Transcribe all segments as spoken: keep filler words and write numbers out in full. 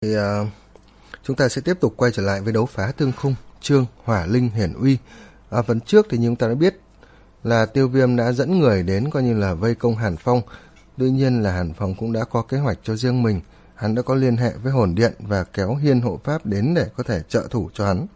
Thì uh, chúng ta sẽ tiếp tục quay trở lại với đấu phá thương khung chương Hỏa Linh Hiển Uy. À, phần trước thì như chúng ta đã biết là Tiêu Viêm đã dẫn người đến coi như là vây công Hàn Phong. Tuy nhiên là Hàn Phong cũng đã có kế hoạch cho riêng mình. Hắn đã có liên hệ với Hồn Điện và kéo Hiên Hộ Pháp đến để có thể trợ thủ cho hắn.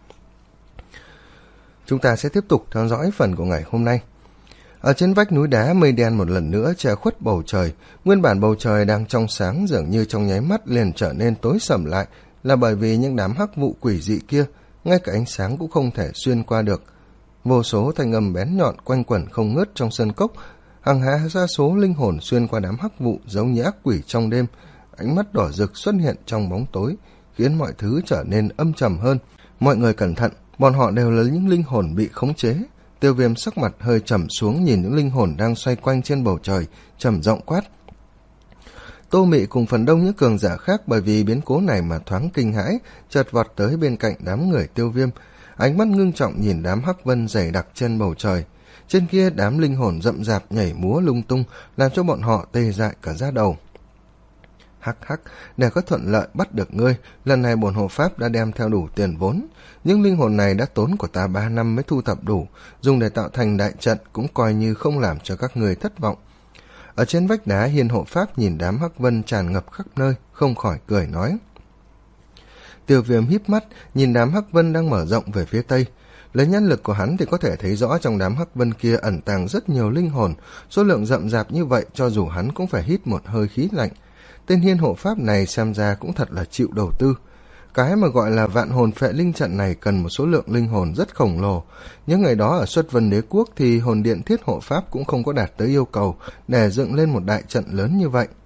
Chúng ta sẽ tiếp tục theo dõi phần của ngày hôm nay. Ở trên vách núi đá, mây đen một lần nữa che khuất bầu trời. Nguyên bản bầu trời đang trong sáng, dường như trong nháy mắt liền trở nên tối sầm lại, là bởi vì những đám hắc vụ quỷ dị kia, ngay cả ánh sáng cũng không thể xuyên qua được. Vô số thanh âm bén nhọn quanh quẩn không ngớt trong sân cốc, hàng hà sa số linh hồn xuyên qua đám hắc vụ giống như ác quỷ trong đêm. Ánh mắt đỏ rực xuất hiện trong bóng tối, khiến mọi thứ trở nên âm trầm hơn. Mọi người cẩn thận, bọn họ đều là những linh hồn bị khống chế. Tiêu Viêm sắc mặt hơi trầm xuống, nhìn những linh hồn đang xoay quanh trên bầu trời, trầm giọng quát. Tô Mị cùng phần đông những cường giả khác bởi vì biến cố này mà thoáng kinh hãi, chợt vọt tới bên cạnh đám người Tiêu Viêm, ánh mắt ngưng trọng nhìn đám hắc vân dày đặc trên bầu trời. Trên kia đám linh hồn rậm rạp nhảy múa lung tung, làm cho bọn họ tê dại cả da đầu. Hắc hắc, để có thuận lợi bắt được ngươi, lần này bổn hộ pháp đã đem theo đủ tiền vốn. Những linh hồn này đã tốn của ta ba năm mới thu thập đủ, dùng để tạo thành đại trận cũng coi như không làm cho các người thất vọng. Ở trên vách đá, Hiên Hộ Pháp nhìn đám hắc vân tràn ngập khắp nơi, không khỏi cười nói. Tiêu Viêm híp mắt, nhìn đám hắc vân đang mở rộng về phía tây. Lấy nhãn lực của hắn thì có thể thấy rõ trong đám hắc vân kia ẩn tàng rất nhiều linh hồn, số lượng rậm rạp như vậy cho dù hắn cũng phải hít một hơi khí lạnh. Tên Hiên Hộ Pháp này xem ra cũng thật là chịu đầu tư. Cái mà gọi là vạn hồn phệ linh trận này cần một số lượng linh hồn rất khổng lồ. Những ngày đó ở Xuất Vân Đế Quốc thì Hồn Điện Thiết Hộ Pháp cũng không có đạt tới yêu cầu để dựng lên một đại trận lớn như vậy.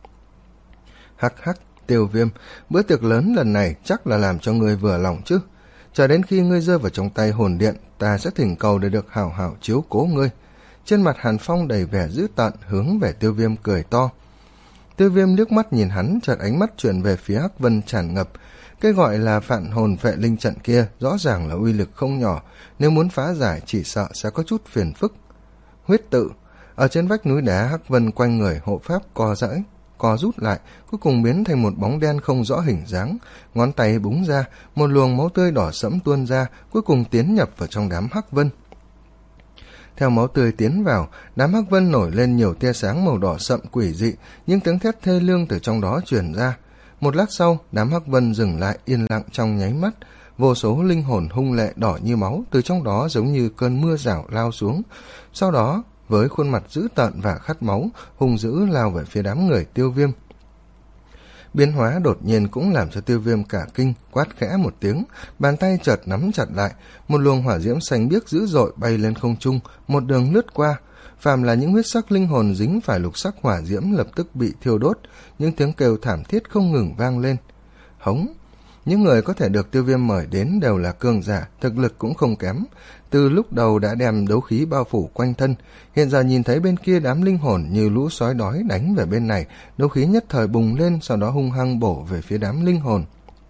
Hắc hắc, Tiêu Viêm, bữa tiệc lớn lần này chắc là làm cho ngươi vừa lòng chứ. Chờ đến khi ngươi rơi vào trong tay Hồn Điện, ta sẽ thỉnh cầu để được hảo hảo chiếu cố ngươi. Trên mặt Hàn Phong đầy vẻ dữ tợn, hướng về Tiêu Viêm cười to. Tiêu Viêm liếc mắt nhìn hắn, chợt ánh mắt chuyển về phía hắc vân tràn ngập. Cái gọi là vạn hồn phệ linh trận kia rõ ràng là uy lực không nhỏ, nếu muốn phá giải chỉ sợ sẽ có chút phiền phức. Huyết tự, ở trên vách núi đá, hắc vân quanh người hộ pháp co giãy, co rút lại, cuối cùng biến thành một bóng đen không rõ hình dáng. Ngón tay búng ra, một luồng máu tươi đỏ sẫm tuôn ra, cuối cùng tiến nhập vào trong đám hắc vân. Theo máu tươi tiến vào, đám hắc vân nổi lên nhiều tia sáng màu đỏ sậm quỷ dị, những tiếng thét thê lương từ trong đó truyền ra. Một lát sau, đám hắc vân dừng lại yên lặng trong nháy mắt. Vô số linh hồn hung lệ đỏ như máu từ trong đó giống như cơn mưa rào lao xuống. Sau đó, với khuôn mặt dữ tợn và khát máu, hung dữ lao về phía đám người Tiêu Viêm. Biến hóa đột nhiên cũng làm cho Tiêu Viêm cả kinh, quát khẽ một tiếng, bàn tay chợt nắm chặt lại, một luồng hỏa diễm xanh biếc dữ dội bay lên không trung, một đường lướt qua. Phàm là những huyết sắc linh hồn dính phải lục sắc hỏa diễm lập tức bị thiêu đốt, những tiếng kêu thảm thiết không ngừng vang lên. Hống! Những người có thể được Tiêu Viêm mời đến đều là cường giả, thực lực cũng không kém. Từ lúc đầu đã đem đấu khí bao phủ quanh thân, hiện giờ nhìn thấy bên kia đám linh hồn như lũ sói đói đánh về bên này, đấu khí nhất thời bùng lên, sau đó hung hăng bổ về phía đám linh hồn.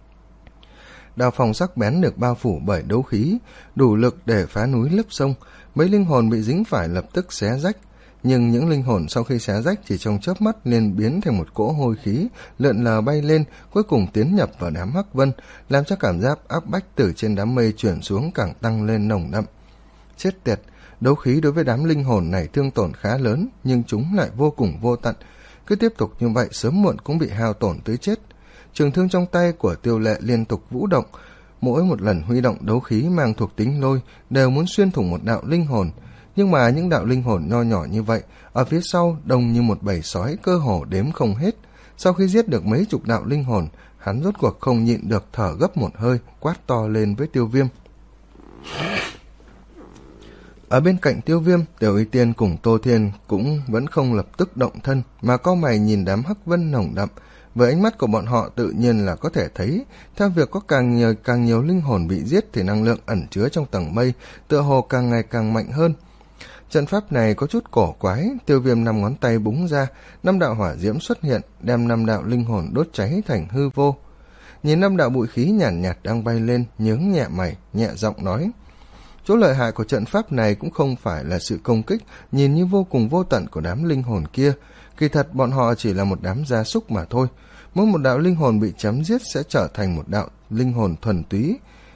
Đao phong sắc bén được bao phủ bởi đấu khí, đủ lực để phá núi lấp sông. Mấy linh hồn bị dính phải lập tức xé rách, nhưng những linh hồn sau khi xé rách chỉ trong chớp mắt liền biến thành một cỗ hôi khí, lượn lờ bay lên, cuối cùng tiến nhập vào đám hắc vân, làm cho cảm giác áp bách từ trên đám mây chuyển xuống càng tăng lên nồng đậm. Chết tiệt, đấu khí đối với đám linh hồn này thương tổn khá lớn, nhưng chúng lại vô cùng vô tận. Cứ tiếp tục như vậy sớm muộn cũng bị hao tổn tới chết. Trường thương trong tay của Tiêu Lệ liên tục vũ động, mỗi một lần huy động đấu khí mang thuộc tính lôi đều muốn xuyên thủng một đạo linh hồn. Nhưng mà những đạo linh hồn nho nhỏ như vậy, ở phía sau đông như một bầy sói cơ hồ đếm không hết. Sau khi giết được mấy chục đạo linh hồn, hắn rốt cuộc không nhịn được thở gấp một hơi, quát to lên với Tiêu Viêm. Ở bên cạnh Tiêu Viêm, Tiểu Y Tiên cùng Tô Thiên cũng vẫn không lập tức động thân, mà cau mày nhìn đám hắc vân nồng đậm. Với ánh mắt của bọn họ tự nhiên là có thể thấy, theo việc có càng nhiều, càng nhiều linh hồn bị giết thì năng lượng ẩn chứa trong tầng mây tựa hồ càng ngày càng mạnh hơn. Trận pháp này có chút cổ quái, Tiêu Viêm năm ngón tay búng ra, năm đạo hỏa diễm xuất hiện, đem năm đạo linh hồn đốt cháy thành hư vô. Nhìn năm đạo bụi khí nhàn nhạt, nhạt đang bay lên, nhướng nhẹ mày, nhẹ giọng nói. Chỗ lợi hại của trận pháp này cũng không phải là sự công kích, nhìn như vô cùng vô tận của đám linh hồn kia. Kỳ thật bọn họ chỉ là một đám gia súc mà thôi. Mỗi một đạo linh hồn bị chém giết sẽ trở thành một đạo linh hồn thuần túy,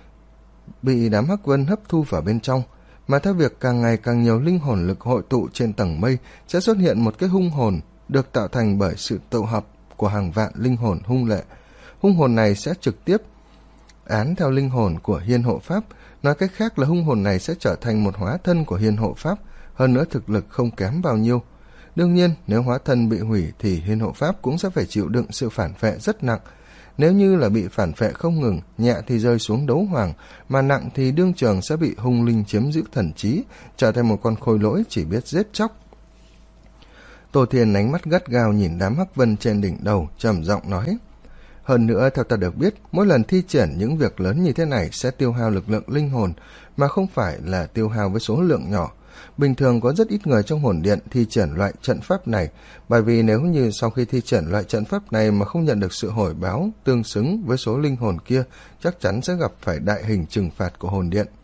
bị đám hắc vân hấp thu vào bên trong. Mà theo việc càng ngày càng nhiều linh hồn lực hội tụ trên tầng mây, sẽ xuất hiện một cái hung hồn được tạo thành bởi sự tụ hợp của hàng vạn linh hồn hung lệ. Hung hồn này sẽ trực tiếp án theo linh hồn của Hiên Hộ Pháp. Nói cách khác là hung hồn này sẽ trở thành một hóa thân của Hiên Hộ Pháp, hơn nữa thực lực không kém bao nhiêu. Đương nhiên, nếu hóa thân bị hủy thì Hiên Hộ Pháp cũng sẽ phải chịu đựng sự phản phệ rất nặng. Nếu như là bị phản phệ không ngừng, nhẹ thì rơi xuống đấu hoàng, mà nặng thì đương trường sẽ bị hung linh chiếm giữ thần trí, trở thành một con khôi lỗi chỉ biết giết chóc. Tô Thiên ánh mắt gắt gao nhìn đám hắc vân trên đỉnh đầu, trầm giọng nói: hơn nữa, theo ta được biết, mỗi lần thi triển những việc lớn như thế này sẽ tiêu hao lực lượng linh hồn, mà không phải là tiêu hao với số lượng nhỏ. Bình thường có rất ít người trong hồn điện thi triển loại trận pháp này, bởi vì nếu như sau khi thi triển loại trận pháp này mà không nhận được sự hồi báo tương xứng với số linh hồn kia, chắc chắn sẽ gặp phải đại hình trừng phạt của hồn điện.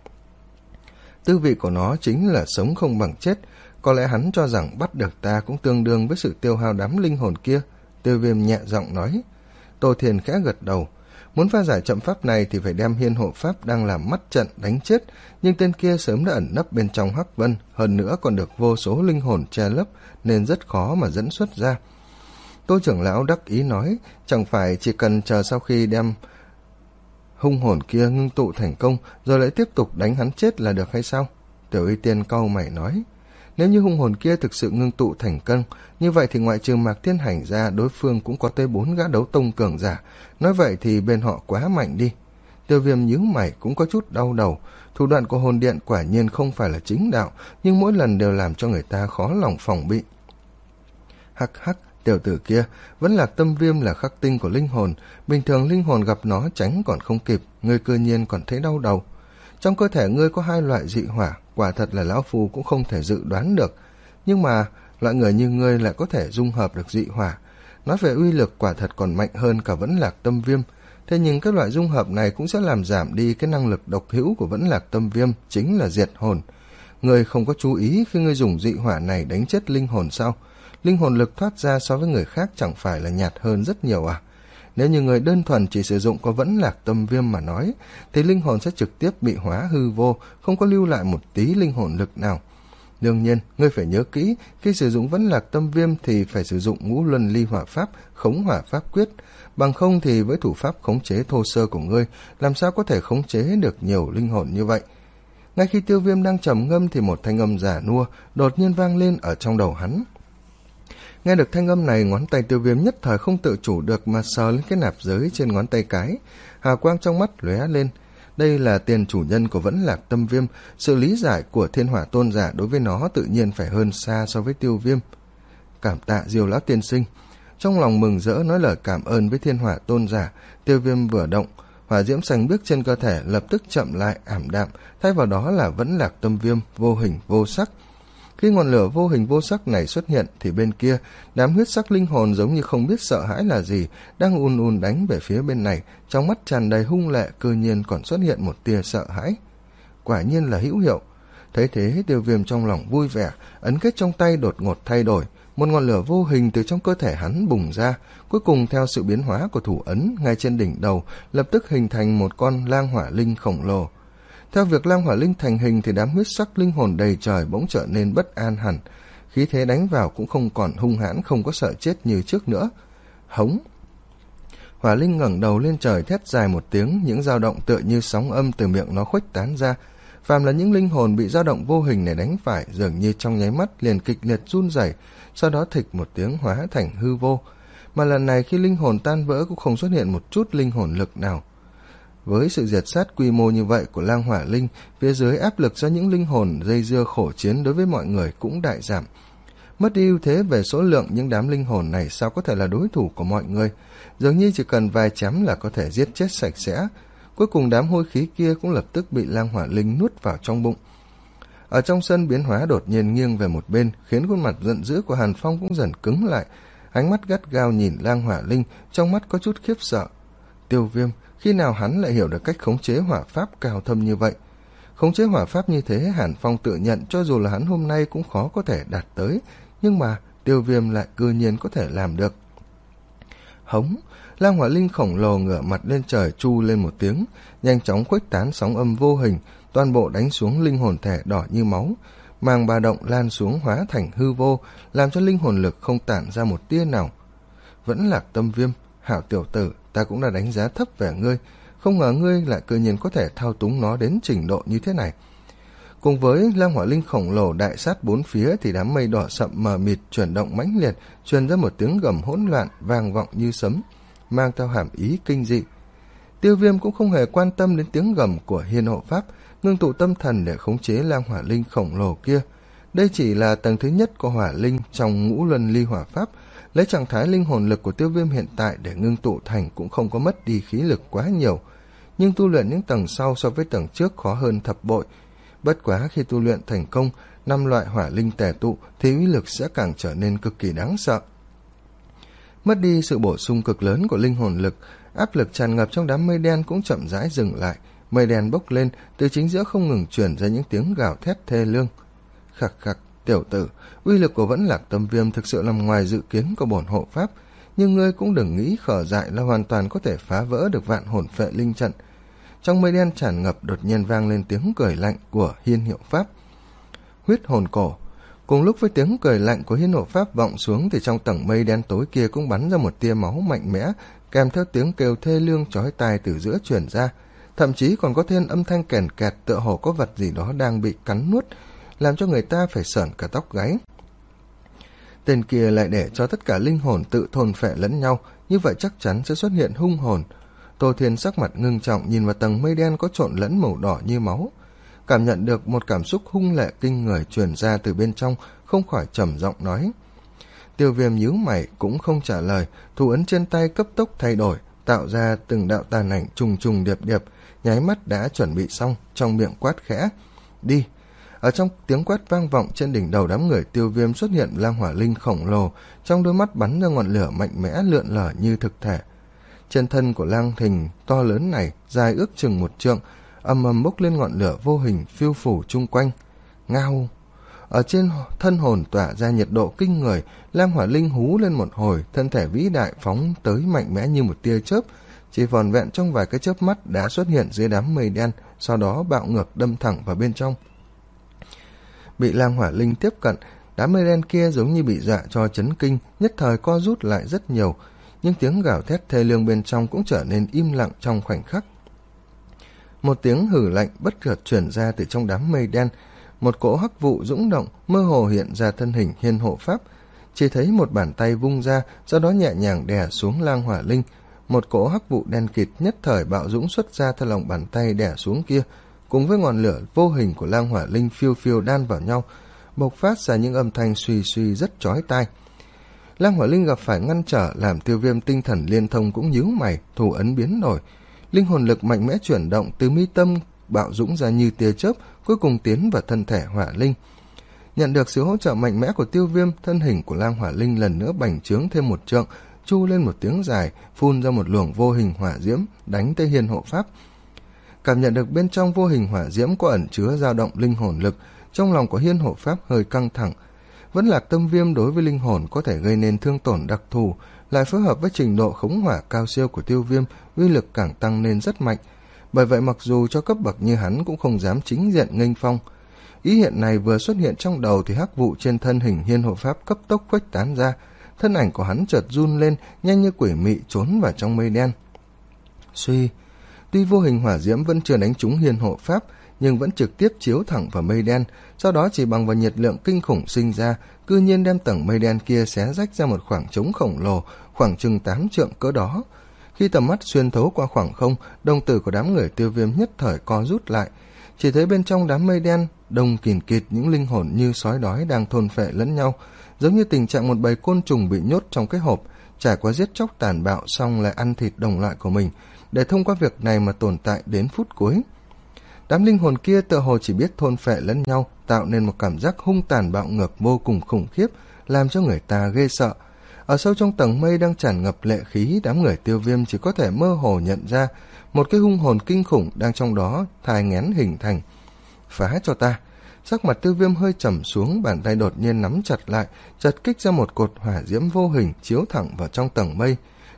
Tư vị của nó chính là sống không bằng chết, có lẽ hắn cho rằng bắt được ta cũng tương đương với sự tiêu hao đám linh hồn kia. Tiêu Viêm nhẹ giọng nói. Tô Thiền khẽ gật đầu. Muốn phá giải trận pháp này thì phải đem Hiên Hộ Pháp đang làm mắt trận đánh chết, nhưng tên kia sớm đã ẩn nấp bên trong hắc vân, hơn nữa còn được vô số linh hồn che lấp nên rất khó mà dẫn xuất ra. Tô trưởng lão đắc ý nói, chẳng phải chỉ cần chờ sau khi đem hung hồn kia ngưng tụ thành công rồi lại tiếp tục đánh hắn chết là được hay sao? Tiểu Y Tiên cau mày nói, nếu như hung hồn kia thực sự ngưng tụ thành công, như vậy thì ngoại trừ Mạc Thiên Hành ra, đối phương cũng có tới bốn gã đấu tông cường giả. Nói vậy thì bên họ quá mạnh đi. Tiêu Viêm nhíu mày cũng có chút đau đầu. Thủ đoạn của hồn điện quả nhiên không phải là chính đạo, nhưng mỗi lần đều làm cho người ta khó lòng phòng bị. Hắc hắc, tiểu tử kia, vẫn là Tâm Viêm là khắc tinh của linh hồn. Bình thường linh hồn gặp nó tránh còn không kịp, ngươi cư nhiên còn thấy đau đầu. Trong cơ thể ngươi có hai loại dị hỏa, quả thật là lão phu cũng không thể dự đoán được. Nhưng mà loại người như ngươi lại có thể dung hợp được dị hỏa. Nói về uy lực quả thật còn mạnh hơn cả Vẫn Lạc Tâm Viêm. Thế nhưng các loại dung hợp này cũng sẽ làm giảm đi cái năng lực độc hữu của Vẫn Lạc Tâm Viêm, chính là diệt hồn. Ngươi không có chú ý khi ngươi dùng dị hỏa này đánh chết linh hồn sao? Linh hồn lực thoát ra so với người khác chẳng phải là nhạt hơn rất nhiều à? Nếu như người đơn thuần chỉ sử dụng có Vẫn Lạc Tâm Viêm mà nói, thì linh hồn sẽ trực tiếp bị hóa hư vô, không có lưu lại một tí linh hồn lực nào. Đương nhiên, ngươi phải nhớ kỹ, khi sử dụng Vẫn Lạc Tâm Viêm thì phải sử dụng Ngũ Luân Ly Hỏa Pháp, Khống Hỏa Pháp Quyết. Bằng không thì với thủ pháp khống chế thô sơ của ngươi, làm sao có thể khống chế được nhiều linh hồn như vậy? Ngay khi Tiêu Viêm đang trầm ngâm thì một thanh âm giả nua đột nhiên vang lên ở trong đầu hắn. Nghe được thanh âm này, ngón tay Tiêu Viêm nhất thời không tự chủ được mà sờ lên cái nạp giới trên ngón tay cái. Hào quang trong mắt lóe lên. Đây là tiền chủ nhân của Vẫn Lạc Tâm Viêm, sự lý giải của Thiên Hỏa Tôn giả đối với nó tự nhiên phải hơn xa so với Tiêu Viêm. Cảm tạ Diêu lão tiên sinh. Trong lòng mừng rỡ nói lời cảm ơn với Thiên Hỏa Tôn giả, Tiêu Viêm vừa động, hỏa diễm xanh biếc trên cơ thể lập tức chậm lại ảm đạm, thay vào đó là Vẫn Lạc Tâm Viêm vô hình vô sắc. Khi ngọn lửa vô hình vô sắc này xuất hiện thì bên kia, đám huyết sắc linh hồn giống như không biết sợ hãi là gì, đang ùn ùn đánh về phía bên này, trong mắt tràn đầy hung lệ, cư nhiên còn xuất hiện một tia sợ hãi. Quả nhiên là hữu hiệu. Thấy thế, Tiêu Viêm trong lòng vui vẻ, ấn kết trong tay đột ngột thay đổi, một ngọn lửa vô hình từ trong cơ thể hắn bùng ra, cuối cùng theo sự biến hóa của thủ ấn ngay trên đỉnh đầu, lập tức hình thành một con lang hỏa linh khổng lồ. Theo việc lang hỏa linh thành hình thì đám huyết sắc linh hồn đầy trời bỗng trở nên bất an hẳn, khí thế đánh vào cũng không còn hung hãn, không có sợ chết như trước nữa. Hống! Hỏa linh ngẩng đầu lên trời thét dài một tiếng, những dao động tựa như sóng âm từ miệng nó khuếch tán ra. Phàm là những linh hồn bị dao động vô hình này đánh phải, dường như trong nháy mắt liền kịch liệt run rẩy, sau đó thịch một tiếng hóa thành hư vô. Mà lần này khi linh hồn tan vỡ cũng không xuất hiện một chút linh hồn lực nào. Với sự diệt sát quy mô như vậy của lang hỏa linh, phía dưới áp lực do những linh hồn dây dưa khổ chiến đối với mọi người cũng đại giảm. Mất đi ưu thế về số lượng, những đám linh hồn này sao có thể là đối thủ của mọi người, dường như chỉ cần vài chém là có thể giết chết sạch sẽ. Cuối cùng đám hôi khí kia cũng lập tức bị lang hỏa linh nuốt vào trong bụng. Ở trong sân biến hóa đột nhiên nghiêng về một bên, khiến khuôn mặt giận dữ của Hàn Phong cũng dần cứng lại, ánh mắt gắt gao nhìn lang hỏa linh, trong mắt có chút khiếp sợ. Tiêu Viêm, khi nào hắn lại hiểu được cách khống chế hỏa pháp cao thâm như vậy? Khống chế hỏa pháp như thế, Hàn Phong tự nhận cho dù là hắn hôm nay cũng khó có thể đạt tới, nhưng mà Tiêu Viêm lại cư nhiên có thể làm được. Hống, lang hỏa linh khổng lồ ngửa mặt lên trời chu lên một tiếng, nhanh chóng khuếch tán sóng âm vô hình, toàn bộ đánh xuống linh hồn thể đỏ như máu, màng ba động lan xuống hóa thành hư vô, làm cho linh hồn lực không tản ra một tia nào. Vẫn Lạc Tâm Viêm, hảo tiểu tử, ta cũng đã đánh giá thấp về ngươi, không ngờ ngươi lại tự nhiên có thể thao túng nó đến trình độ như thế này. Cùng với lang hỏa linh khổng lồ đại sát bốn phía thì đám mây đỏ sậm mờ mịt chuyển động mãnh liệt, truyền ra một tiếng gầm hỗn loạn vang vọng như sấm, mang theo hàm ý kinh dị. Tiêu Viêm cũng không hề quan tâm đến tiếng gầm của Hiên Hộ Pháp, ngưng tụ tâm thần để khống chế lang hỏa linh khổng lồ kia. Đây chỉ là tầng thứ nhất của hỏa linh trong ngũ luân ly hỏa pháp, lấy trạng thái linh hồn lực của Tiêu Viêm hiện tại để ngưng tụ thành cũng không có mất đi khí lực quá nhiều, nhưng tu luyện những tầng sau so với tầng trước khó hơn thập bội. Bất quá khi tu luyện thành công năm loại hỏa linh tề tụ thì uy lực sẽ càng trở nên cực kỳ đáng sợ. Mất đi sự bổ sung cực lớn của linh hồn lực, áp lực tràn ngập trong đám mây đen cũng chậm rãi dừng lại. Mây đen bốc lên, từ chính giữa không ngừng truyền ra những tiếng gào thét thê lương. Khặc khặc, tiểu tử, uy lực của Vẫn Lạc Tâm Viêm thực sự nằm ngoài dự kiến của bổn hộ pháp, nhưng ngươi cũng đừng nghĩ khở dại là hoàn toàn có thể phá vỡ được vạn hồn phệ linh trận. Trong mây đen tràn ngập đột nhiên vang lên tiếng cười lạnh của Hiên Hiệu Pháp. Huyết hồn cổ. Cùng lúc với tiếng cười lạnh của Hiên Hộ Pháp vọng xuống thì trong tầng mây đen tối kia cũng bắn ra một tia máu mạnh mẽ, kèm theo tiếng kêu thê lương chói tai từ giữa truyền ra, thậm chí còn có thêm âm thanh kèn kẹt tựa hồ có vật gì đó đang bị cắn nuốt, làm cho người ta phải sởn cả tóc gáy. Tên kia lại để cho tất cả linh hồn tự thôn phệ lẫn nhau, như vậy chắc chắn sẽ xuất hiện hung hồn. Tô Thiên sắc mặt ngưng trọng nhìn vào tầng mây đen có trộn lẫn màu đỏ như máu, cảm nhận được một cảm xúc hung lệ kinh người truyền ra từ bên trong, không khỏi trầm giọng nói. Tiêu Viêm nhíu mày cũng không trả lời, thủ ấn trên tay cấp tốc thay đổi, tạo ra từng đạo tàn ảnh trùng trùng điệp điệp, nháy mắt đã chuẩn bị xong, trong miệng quát khẽ, đi. Ở trong tiếng quát vang vọng trên đỉnh đầu đám người Tiêu Viêm xuất hiện lang hỏa linh khổng lồ, trong đôi mắt bắn ra ngọn lửa mạnh mẽ lượn lờ như thực thể. Trên thân của lang hình to lớn này dài ước chừng một trượng, ầm ầm bốc lên ngọn lửa vô hình phiêu phủ chung quanh. Ngao! Ở trên thân hồn tỏa ra nhiệt độ kinh người, lang hỏa linh hú lên một hồi, thân thể vĩ đại phóng tới mạnh mẽ như một tia chớp, chỉ vòn vẹn trong vài cái chớp mắt đã xuất hiện dưới đám mây đen, sau đó bạo ngược đâm thẳng vào bên trong. Bị lang hỏa linh tiếp cận, đám mây đen kia giống như bị dọa cho chấn kinh, nhất thời co rút lại rất nhiều, nhưng tiếng gào thét thê lương bên trong cũng trở nên im lặng trong khoảnh khắc. Một tiếng hử lạnh bất chợt truyền ra từ trong đám mây đen, một cỗ hắc vụ dũng động mơ hồ hiện ra thân hình Hiên Hộ Pháp, chỉ thấy một bàn tay vung ra, sau đó nhẹ nhàng đè xuống lang hỏa linh, một cỗ hắc vụ đen kịt nhất thời bạo dũng xuất ra theo lòng bàn tay đè xuống kia, cùng với ngọn lửa vô hình của lang hỏa linh phiêu phiêu đan vào nhau, bộc phát ra những âm thanh suy suy rất chói tai. Lang hỏa linh gặp phải ngăn trở, làm Tiêu Viêm tinh thần liên thông cũng nhíu mày, thủ ấn biến đổi, linh hồn lực mạnh mẽ chuyển động từ mi tâm bạo dũng ra như tia chớp, cuối cùng tiến vào thân thể hỏa linh. Nhận được sự hỗ trợ mạnh mẽ của Tiêu Viêm, thân hình của lang hỏa linh lần nữa bành trướng thêm một trượng, chu lên một tiếng dài, phun ra một luồng vô hình hỏa diễm đánh tới Hiên Hộ Pháp. Cảm nhận được bên trong vô hình hỏa diễm có ẩn chứa dao động linh hồn lực, trong lòng của Hiên Hộ Pháp hơi căng thẳng. Vẫn Lạc Tâm Viêm đối với linh hồn có thể gây nên thương tổn đặc thù, lại phối hợp với trình độ khống hỏa cao siêu của Tiêu Viêm, uy lực càng tăng lên rất mạnh. Bởi vậy mặc dù cho cấp bậc như hắn cũng không dám chính diện nghênh phong. Ý hiện này vừa xuất hiện trong đầu thì hắc vụ trên thân hình Hiên Hộ Pháp cấp tốc khuếch tán ra, thân ảnh của hắn chợt run lên, nhanh như quỷ mị trốn vào trong mây đen. Suy, tuy vô hình hỏa diễm vẫn chưa đánh trúng Hiên Hộ Pháp, nhưng vẫn trực tiếp chiếu thẳng vào mây đen, sau đó chỉ bằng vào nhiệt lượng kinh khủng sinh ra, cư nhiên đem tầng mây đen kia xé rách ra một khoảng trống khổng lồ, khoảng chừng tám trượng cỡ đó. Khi tầm mắt xuyên thấu qua khoảng không, đồng tử của đám người Tiêu Viêm nhất thời co rút lại, chỉ thấy bên trong đám mây đen đông kìn kịt những linh hồn như sói đói đang thôn phệ lẫn nhau, giống như tình trạng một bầy côn trùng bị nhốt trong cái hộp, trải qua giết chóc tàn bạo xong lại ăn thịt đồng loại của mình, để thông qua việc này mà tồn tại đến phút cuối. Đám linh hồn kia tựa hồ chỉ biết thôn phệ lẫn nhau, tạo nên một cảm giác hung tàn bạo ngược vô cùng khủng khiếp, làm cho người ta ghê sợ. Ở sâu trong tầng mây đang tràn ngập lệ khí, đám người Tiêu Viêm chỉ có thể mơ hồ nhận ra một cái hung hồn kinh khủng đang trong đó thai nghén hình thành. Phá cho ta! Sắc mặt Tiêu Viêm hơi trầm xuống, bàn tay đột nhiên nắm chặt lại, chật kích ra một cột hỏa diễm vô hình chiếu thẳng vào trong tầng mây.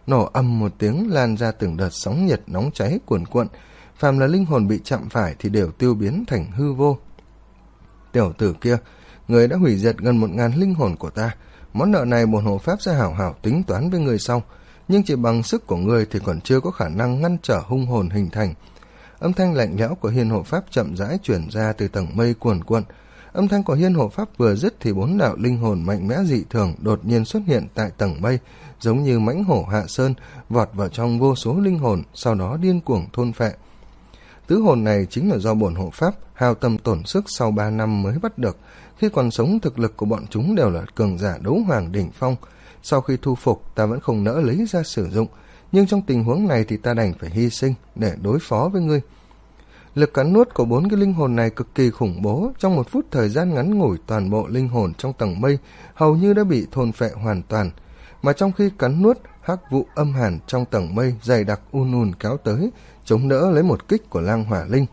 nổ ầm một tiếng, lan ra từng đợt sóng nhiệt nóng cháy cuồn cuộn, phàm là linh hồn bị chạm phải thì đều tiêu biến thành hư vô. Tiểu tử kia, người đã hủy diệt gần một ngàn linh hồn của ta, món nợ này bổn hộ pháp sẽ hảo hảo tính toán với người sau, nhưng chỉ bằng sức của người thì còn chưa có khả năng ngăn trở hung hồn hình thành. Âm thanh lạnh lẽo của Hiên hộ pháp chậm rãi chuyển ra từ tầng mây cuồn cuộn. Âm thanh của Hiên hộ pháp vừa dứt thì bốn đạo linh hồn mạnh mẽ dị thường đột nhiên xuất hiện tại tầng mây, giống như mãnh hổ hạ sơn, vọt vào trong vô số linh hồn, sau đó điên cuồng thôn phệ. Tứ hồn này chính là do bổn hộ pháp hao tâm tổn sức sau ba năm mới bắt được. Khi còn sống, thực lực của bọn chúng đều là cường giả đấu hoàng đỉnh phong. Sau khi thu phục, ta vẫn không nỡ lấy ra sử dụng, nhưng trong tình huống này thì ta đành phải hy sinh để đối phó với ngươi. Lực cắn nuốt của bốn cái linh hồn này cực kỳ khủng bố, trong một phút thời gian ngắn ngủi toàn bộ linh hồn trong tầng mây hầu như đã bị thôn phệ hoàn toàn. Mà trong khi cắn nuốt, hắc vụ âm hàn trong tầng mây dày đặc un un kéo tới, chống đỡ lấy một kích của lang hỏa linh.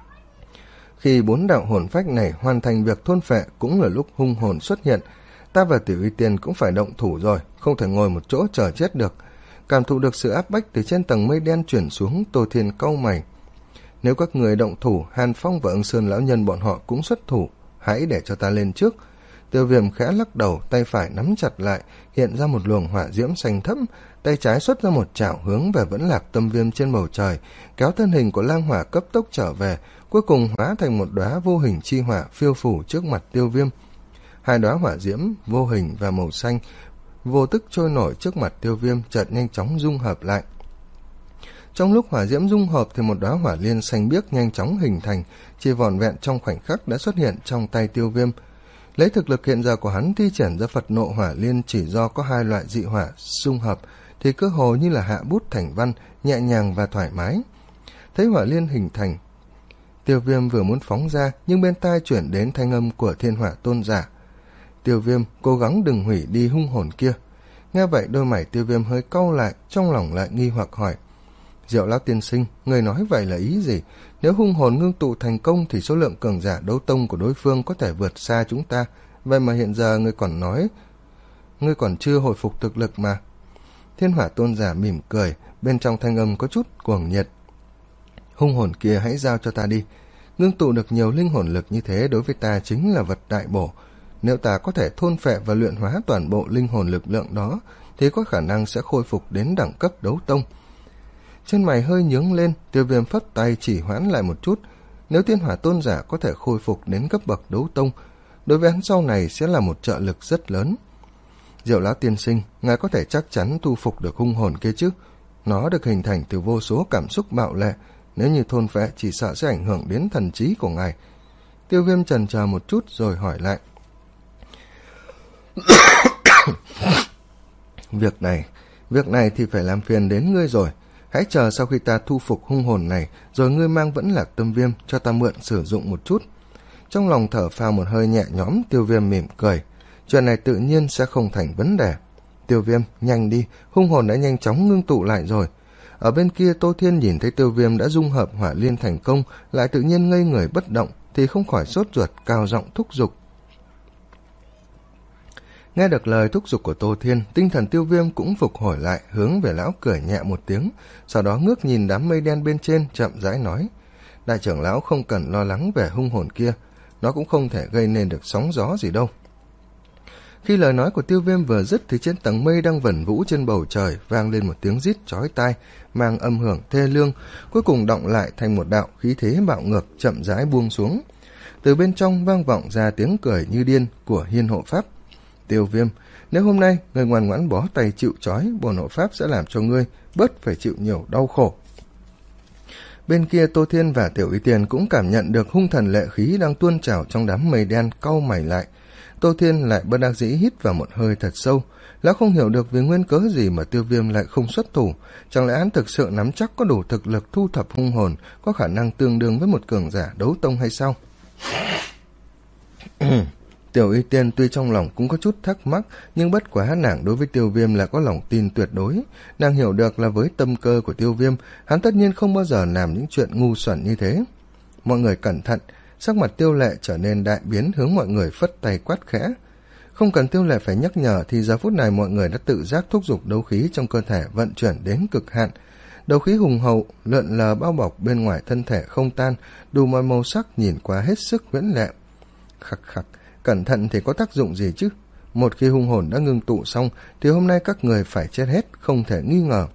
Khi bốn đạo hồn phách này hoàn thành việc thôn phệ cũng là lúc hung hồn xuất hiện. Ta và Tiểu Y Tiên cũng phải động thủ rồi, không thể ngồi một chỗ chờ chết được. Cảm thụ được sự áp bách từ trên tầng mây đen chuyển xuống, Tô Thiên cau mày. Nếu các người động thủ, Hàn Phong và Ưng Sơn lão nhân bọn họ cũng xuất thủ, hãy để cho ta lên trước. Tiêu Viêm khẽ lắc đầu, tay phải nắm chặt lại, hiện ra một luồng hỏa diễm xanh thẫm, tay trái xuất ra một chảo hướng về Vẫn Lạc Tâm Viêm trên bầu trời, kéo thân hình của lang hỏa cấp tốc trở về, cuối cùng hóa thành một đóa vô hình chi hỏa phiêu phủ trước mặt Tiêu Viêm. Hai đóa hỏa diễm vô hình và màu xanh vô tức trôi nổi trước mặt Tiêu Viêm, chợt nhanh chóng dung hợp lại. Trong lúc hỏa diễm dung hợp thì một đóa hỏa liên xanh biếc nhanh chóng hình thành, chỉ vỏn vẹn trong khoảnh khắc đã xuất hiện trong tay Tiêu Viêm. Lấy thực lực hiện giờ của hắn thi triển ra Phật nộ hỏa liên chỉ do có hai loại dị hỏa dung hợp thì cơ hồ như là hạ bút thành văn, nhẹ nhàng và thoải mái. Thấy hỏa liên hình thành, Tiêu Viêm vừa muốn phóng ra nhưng bên tai chuyển đến thanh âm của Thiên Hỏa Tôn giả. Tiêu Viêm, cố gắng đừng hủy đi hung hồn kia. Nghe vậy đôi mày Tiêu Viêm hơi cau lại, trong lòng lại nghi hoặc hỏi. Diệu lão tiên sinh, người nói vậy là ý gì? Nếu hung hồn ngưng tụ thành công thì số lượng cường giả đấu tông của đối phương có thể vượt xa chúng ta. Vậy mà hiện giờ người còn nói, ngươi còn chưa hồi phục thực lực mà. Thiên Hỏa Tôn giả mỉm cười, bên trong thanh âm có chút cuồng nhiệt. Hung hồn kia hãy giao cho ta đi. Ngưng tụ được nhiều linh hồn lực như thế đối với ta chính là vật đại bổ. Nếu ta có thể thôn phệ và luyện hóa toàn bộ linh hồn lực lượng đó thì có khả năng sẽ khôi phục đến đẳng cấp đấu tông. Chân mày hơi nhướng lên, Tiêu Viêm phất tay chỉ hoãn lại một chút. Nếu Thiên Hỏa Tôn giả có thể khôi phục đến cấp bậc đấu tông, đối với hắn sau này sẽ là một trợ lực rất lớn. Diệu lão tiên sinh, ngài có thể chắc chắn thu phục được hung hồn kia chứ? Nó được hình thành từ vô số cảm xúc bạo lệ, nếu như thôn phệ chỉ sợ sẽ ảnh hưởng đến thần trí của ngài. Tiêu Viêm chần chờ một chút rồi hỏi lại. Việc này, việc này thì phải làm phiền đến ngươi rồi. Hãy chờ sau khi ta thu phục hung hồn này, rồi ngươi mang Vẫn Lạc Tâm Viêm cho ta mượn sử dụng một chút. Trong lòng thở phào một hơi nhẹ nhõm, Tiêu Viêm mỉm cười. Chuyện này tự nhiên sẽ không thành vấn đề. Tiêu Viêm, nhanh đi, hung hồn đã nhanh chóng ngưng tụ lại rồi. Ở bên kia Tô Thiên nhìn thấy Tiêu Viêm đã dung hợp hỏa liên thành công, lại tự nhiên ngây người bất động, thì không khỏi sốt ruột, cao giọng thúc giục. Nghe được lời thúc giục của Tô Thiên, tinh thần Tiêu Viêm cũng phục hồi lại, hướng về lão cười nhẹ một tiếng, sau đó ngước nhìn đám mây đen bên trên, chậm rãi nói. Đại trưởng lão không cần lo lắng về hung hồn kia, nó cũng không thể gây nên được sóng gió gì đâu. Khi lời nói của Tiêu Viêm vừa dứt thì trên tầng mây đang vẩn vũ trên bầu trời vang lên một tiếng rít chói tai, mang âm hưởng thê lương, cuối cùng đọng lại thành một đạo khí thế bạo ngược chậm rãi buông xuống. Từ bên trong vang vọng ra tiếng cười như điên của Hiên hộ pháp. Tiêu Viêm, nếu hôm nay người ngoan ngoãn bó tay chịu trói, bổn hộ pháp sẽ làm cho ngươi bớt phải chịu nhiều đau khổ. Bên kia Tô Thiên và Tiểu Y Tiên cũng cảm nhận được hung thần lệ khí đang tuôn trào trong đám mây đen, cau mày lại. Tô Thiên lại bất đắc dĩ hít vào một hơi thật sâu. Lão không hiểu được vì nguyên cớ gì mà Tiêu Viêm lại không xuất thủ. Chẳng lẽ hắn thực sự nắm chắc có đủ thực lực thu thập hung hồn, có khả năng tương đương với một cường giả đấu tông hay sao? Tiểu Y Tiên tuy trong lòng cũng có chút thắc mắc, nhưng bất quá nàng đối với Tiêu Viêm là có lòng tin tuyệt đối. Nàng hiểu được là với tâm cơ của Tiêu Viêm, hắn tất nhiên không bao giờ làm những chuyện ngu xuẩn như thế. Mọi người cẩn thận. Sắc mặt Tiêu Lệ trở nên đại biến, hướng mọi người phất tay quát khẽ. Không cần Tiêu Lệ phải nhắc nhở thì giờ phút này mọi người đã tự giác thúc giục đấu khí trong cơ thể vận chuyển đến cực hạn. Đấu khí hùng hậu, lượn lờ bao bọc bên ngoài thân thể không tan, đủ mọi màu sắc nhìn qua hết sức huyễn lệ. Khắc khắc, cẩn thận thì có tác dụng gì chứ? Một khi hung hồn đã ngưng tụ xong thì hôm nay các người phải chết hết, không thể nghi ngờ.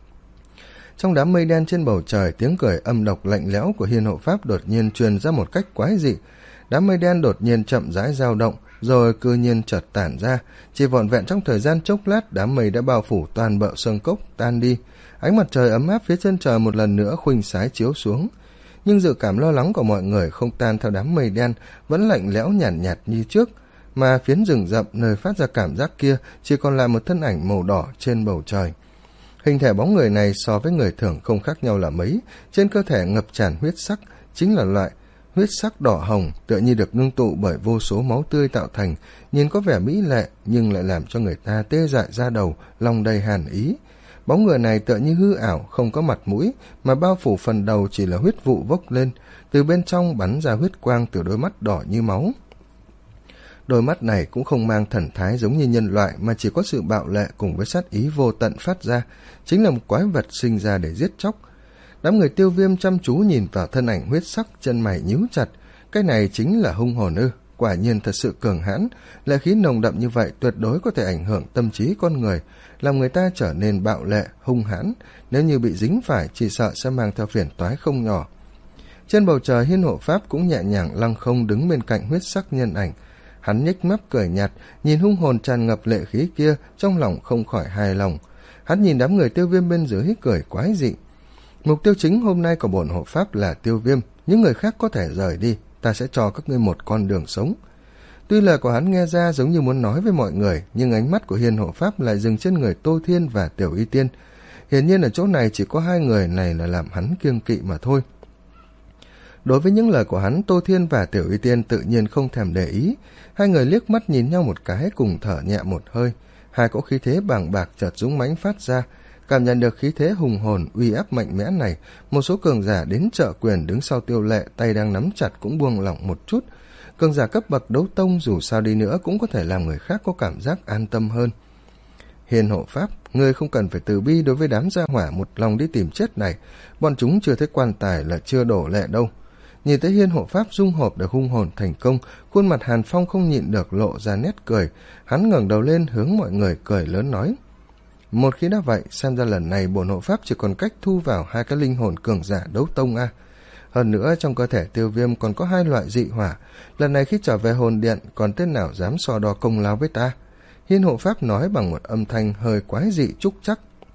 Trong đám mây đen trên bầu trời, tiếng cười âm độc lạnh lẽo của Hiên Hộ Pháp đột nhiên truyền ra một cách quái dị. Đám mây đen đột nhiên chậm rãi dao động, rồi cư nhiên chợt tản ra. Chỉ vỏn vẹn trong thời gian chốc lát, đám mây đã bao phủ toàn bộ sơn cốc, tan đi. Ánh mặt trời ấm áp phía chân trời một lần nữa khuynh sái chiếu xuống. Nhưng dự cảm lo lắng của mọi người không tan theo đám mây đen, vẫn lạnh lẽo nhàn nhạt, nhạt như trước. Mà phiến rừng rậm nơi phát ra cảm giác kia chỉ còn lại một thân ảnh màu đỏ trên bầu trời. Hình thể bóng người này so với người thường không khác nhau là mấy, trên cơ thể ngập tràn huyết sắc, chính là loại huyết sắc đỏ hồng, tựa như được ngưng tụ bởi vô số máu tươi tạo thành, nhìn có vẻ mỹ lệ nhưng lại làm cho người ta tê dại da đầu, lòng đầy hàn ý. Bóng người này tựa như hư ảo, không có mặt mũi, mà bao phủ phần đầu chỉ là huyết vụ bốc lên, từ bên trong bắn ra huyết quang từ đôi mắt đỏ như máu. Đôi mắt này cũng không mang thần thái giống như nhân loại, mà chỉ có sự bạo lệ cùng với sát ý vô tận phát ra, chính là một quái vật sinh ra để giết chóc. Đám người Tiêu Viêm chăm chú nhìn vào thân ảnh huyết sắc, chân mày nhíu chặt. Cái này chính là hung hồn ư? Quả nhiên thật sự cường hãn, lệ khí nồng đậm như vậy tuyệt đối có thể ảnh hưởng tâm trí con người, làm người ta trở nên bạo lệ, hung hãn. Nếu như bị dính phải, chỉ sợ sẽ mang theo phiền toái không nhỏ. Trên bầu trời, Hiên Hộ Pháp cũng nhẹ nhàng lăng không đứng bên cạnh huyết sắc nhân ảnh. Hắn nhếch mép cười nhạt, nhìn hung hồn tràn ngập lệ khí kia, trong lòng không khỏi hài lòng. Hắn nhìn đám người Tiêu Viêm bên dưới cười quái dị. Mục tiêu chính hôm nay của bổn hộ pháp là Tiêu Viêm, những người khác có thể rời đi, ta sẽ cho các ngươi một con đường sống. Tuy lời của hắn nghe ra giống như muốn nói với mọi người, nhưng ánh mắt của Hiên Hộ Pháp lại dừng trên người Tô Thiên và Tiểu Y Tiên. Hiển nhiên ở chỗ này chỉ có hai người này là làm hắn kiêng kỵ mà thôi. Đối với những lời của hắn, Tô Thiên và Tiểu Y Tiên tự nhiên không thèm để ý. Hai người liếc mắt nhìn nhau một cái, cùng thở nhẹ một hơi. Hai cỗ khí thế bàng bạc chợt dũng mãnh phát ra. Cảm nhận được khí thế hùng hồn uy áp mạnh mẽ này, một số cường giả đến trợ quyền đứng sau Tiêu Lệ, tay đang nắm chặt cũng buông lỏng một chút. Cường giả cấp bậc đấu tông dù sao đi nữa cũng có thể làm người khác có cảm giác an tâm hơn. Hiên Hộ Pháp, ngươi không cần phải từ bi đối với đám gia hỏa một lòng đi tìm chết này, bọn chúng chưa thấy quan tài là chưa đổ lệ đâu. Nhìn thấy Hiên Hộ Pháp dung hợp được hung hồn thành công, khuôn mặt Hàn Phong không nhịn được lộ ra nét cười. Hắn ngẩng đầu lên hướng mọi người cười lớn nói: một khi đã vậy, xem ra lần này bổn hộ pháp chỉ còn cách thu vào hai cái linh hồn cường giả đấu tông a. Hơn nữa trong cơ thể Tiêu Viêm còn có hai loại dị hỏa, lần này khi trở về hồn điện còn tên nào dám so đo công lao với ta. Hiên Hộ Pháp nói bằng một âm thanh hơi quái dị trúc chắc.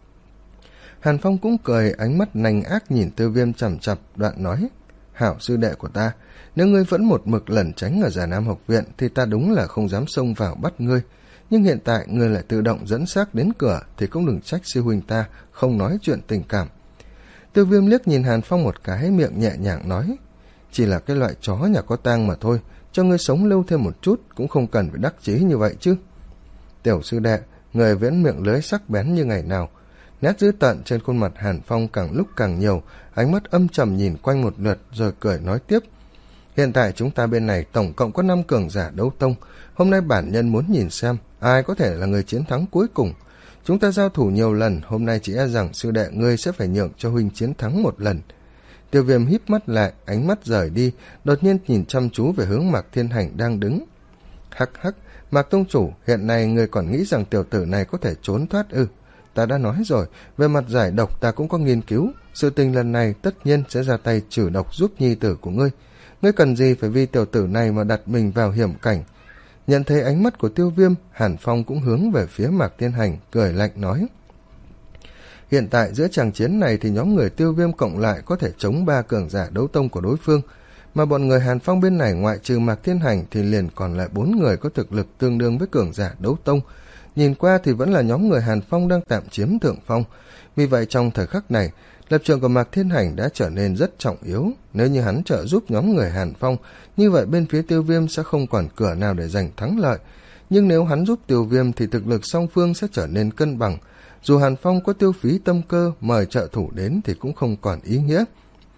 Hàn Phong cũng cười, ánh mắt nành ác nhìn Tiêu Viêm chằm chặp, đoạn nói: hảo sư đệ của ta, nếu ngươi vẫn một mực lẩn tránh ở Già Nam học viện thì ta đúng là không dám xông vào bắt ngươi. Nhưng hiện tại ngươi lại tự động dẫn xác đến cửa thì cũng đừng trách sư huynh ta không nói chuyện tình cảm. Tiêu Viêm liếc nhìn Hàn Phong một cái, miệng nhẹ nhàng nói: chỉ là cái loại chó nhà có tang mà thôi, cho ngươi sống lâu thêm một chút cũng không cần phải đắc chí như vậy chứ. Tiểu sư đệ, người vẫn miệng lưới sắc bén như ngày nào. Nét dữ tợn trên khuôn mặt Hàn Phong càng lúc càng nhiều, ánh mắt âm trầm nhìn quanh một lượt rồi cười nói tiếp: hiện tại chúng ta bên này tổng cộng có năm cường giả đấu tông, hôm nay bản nhân muốn nhìn xem ai có thể là người chiến thắng cuối cùng. Chúng ta giao thủ nhiều lần, hôm nay chỉ e rằng sư đệ ngươi sẽ phải nhượng cho huynh chiến thắng một lần. Tiêu Viêm híp mắt lại, ánh mắt rời đi, đột nhiên nhìn chăm chú về hướng Mạc Thiên Hành đang đứng. Hắc hắc, Mạc tông chủ, hiện nay ngươi còn nghĩ rằng tiểu tử này có thể trốn thoát ư? Ta đã nói rồi, về mặt giải độc ta cũng có nghiên cứu, sự tình lần này tất nhiên sẽ ra tay trừ độc giúp nhi tử của ngươi. Ngươi cần gì phải vì tiểu tử này mà đặt mình vào hiểm cảnh? Nhận thấy ánh mắt của Tiêu Viêm, Hàn Phong cũng hướng về phía Mạc Thiên Hành, cười lạnh nói: hiện tại giữa tràng chiến này thì nhóm người Tiêu Viêm cộng lại có thể chống ba cường giả đấu tông của đối phương, mà bọn người Hàn Phong bên này ngoại trừ Mạc Thiên Hành thì liền còn lại bốn người có thực lực tương đương với cường giả đấu tông. Nhìn qua thì vẫn là nhóm người Hàn Phong đang tạm chiếm thượng phong. Vì vậy trong thời khắc này, lập trường của Mạc Thiên Hành đã trở nên rất trọng yếu. Nếu như hắn trợ giúp nhóm người Hàn Phong, như vậy bên phía Tiêu Viêm sẽ không còn cửa nào để giành thắng lợi. Nhưng nếu hắn giúp Tiêu Viêm thì thực lực song phương sẽ trở nên cân bằng. Dù Hàn Phong có tiêu phí tâm cơ mời trợ thủ đến thì cũng không còn ý nghĩa.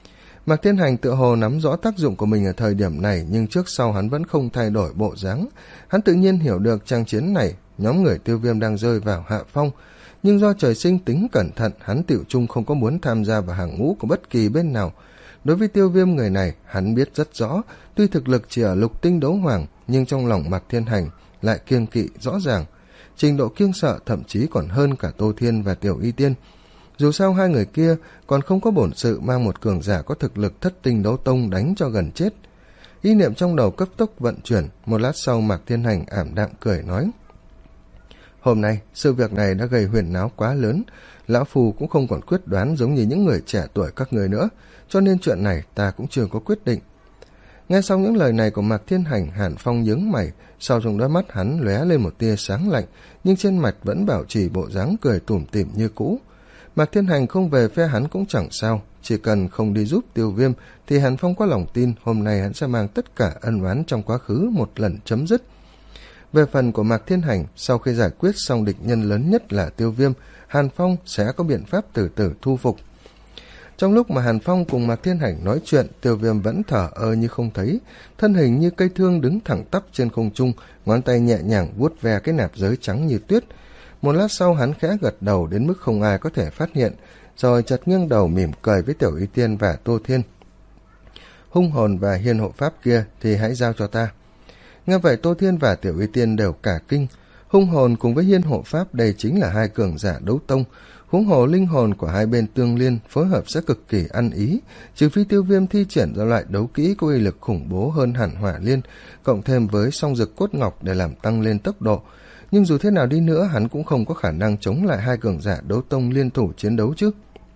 Mạc Thiên Hành tựa hồ nắm rõ tác dụng của mình ở thời điểm này, nhưng trước sau hắn vẫn không thay đổi bộ dáng. Hắn tự nhiên hiểu được trang chiến này nhóm người Tiêu Viêm đang rơi vào hạ phong, nhưng do trời sinh tính cẩn thận, hắn tựu chung không có muốn tham gia vào hàng ngũ của bất kỳ bên nào. Đối với Tiêu Viêm người này, hắn biết rất rõ, tuy thực lực chỉ ở lục tinh đấu hoàng, nhưng trong lòng Mạc Thiên Hành lại kiêng kỵ rõ ràng, trình độ kiêng sợ thậm chí còn hơn cả Tô Thiên và Tiểu Y Tiên. Dù sao hai người kia còn không có bổn sự mang một cường giả có thực lực thất tinh đấu tông đánh cho gần chết. Ý niệm trong đầu cấp tốc vận chuyển, một lát sau Mạc Thiên Hành ảm đạm cười nói: Hôm nay, sự việc này đã gây huyền náo quá lớn, lão phù cũng không còn quyết đoán giống như những người trẻ tuổi các người nữa, cho nên chuyện này ta cũng chưa có quyết định. Nghe xong những lời này của Mạc Thiên Hành, Hàn Phong nhướng mày, sau trong đôi mắt hắn lóe lên một tia sáng lạnh, nhưng trên mặt vẫn bảo trì bộ dáng cười tủm tỉm như cũ. Mạc Thiên Hành không về phe hắn cũng chẳng sao, chỉ cần không đi giúp Tiêu Viêm thì Hàn Phong có lòng tin hôm nay hắn sẽ mang tất cả ân oán trong quá khứ một lần chấm dứt. Về phần của Mạc Thiên Hành, sau khi giải quyết xong địch nhân lớn nhất là Tiêu Viêm, Hàn Phong sẽ có biện pháp từ từ thu phục. Trong lúc mà Hàn Phong cùng Mạc Thiên Hành nói chuyện, Tiêu Viêm vẫn thở ơ như không thấy, thân hình như cây thương đứng thẳng tắp trên không trung, ngón tay nhẹ nhàng vuốt ve cái nạp giới trắng như tuyết. Một lát sau hắn khẽ gật đầu đến mức không ai có thể phát hiện, rồi chợt nghiêng đầu mỉm cười với Tiểu Y Tiên và Tô Thiên. Hung hồn và hiên hộ pháp kia thì hãy giao cho ta. Nghe vậy Tô Thiên và Tiểu Y Tiên đều cả kinh. Hung hồn cùng với hiên hộ pháp đây chính là hai cường giả đấu tông, huống hồ linh hồn của hai bên tương liên phối hợp sẽ cực kỳ ăn ý, trừ phi Tiêu Viêm thi triển ra loại đấu kỹ có uy lực khủng bố hơn hẳn hỏa liên, cộng thêm với song dực cốt ngọc để làm tăng lên tốc độ. Nhưng dù thế nào đi nữa hắn cũng không có khả năng chống lại hai cường giả đấu tông liên thủ chiến đấu chứ.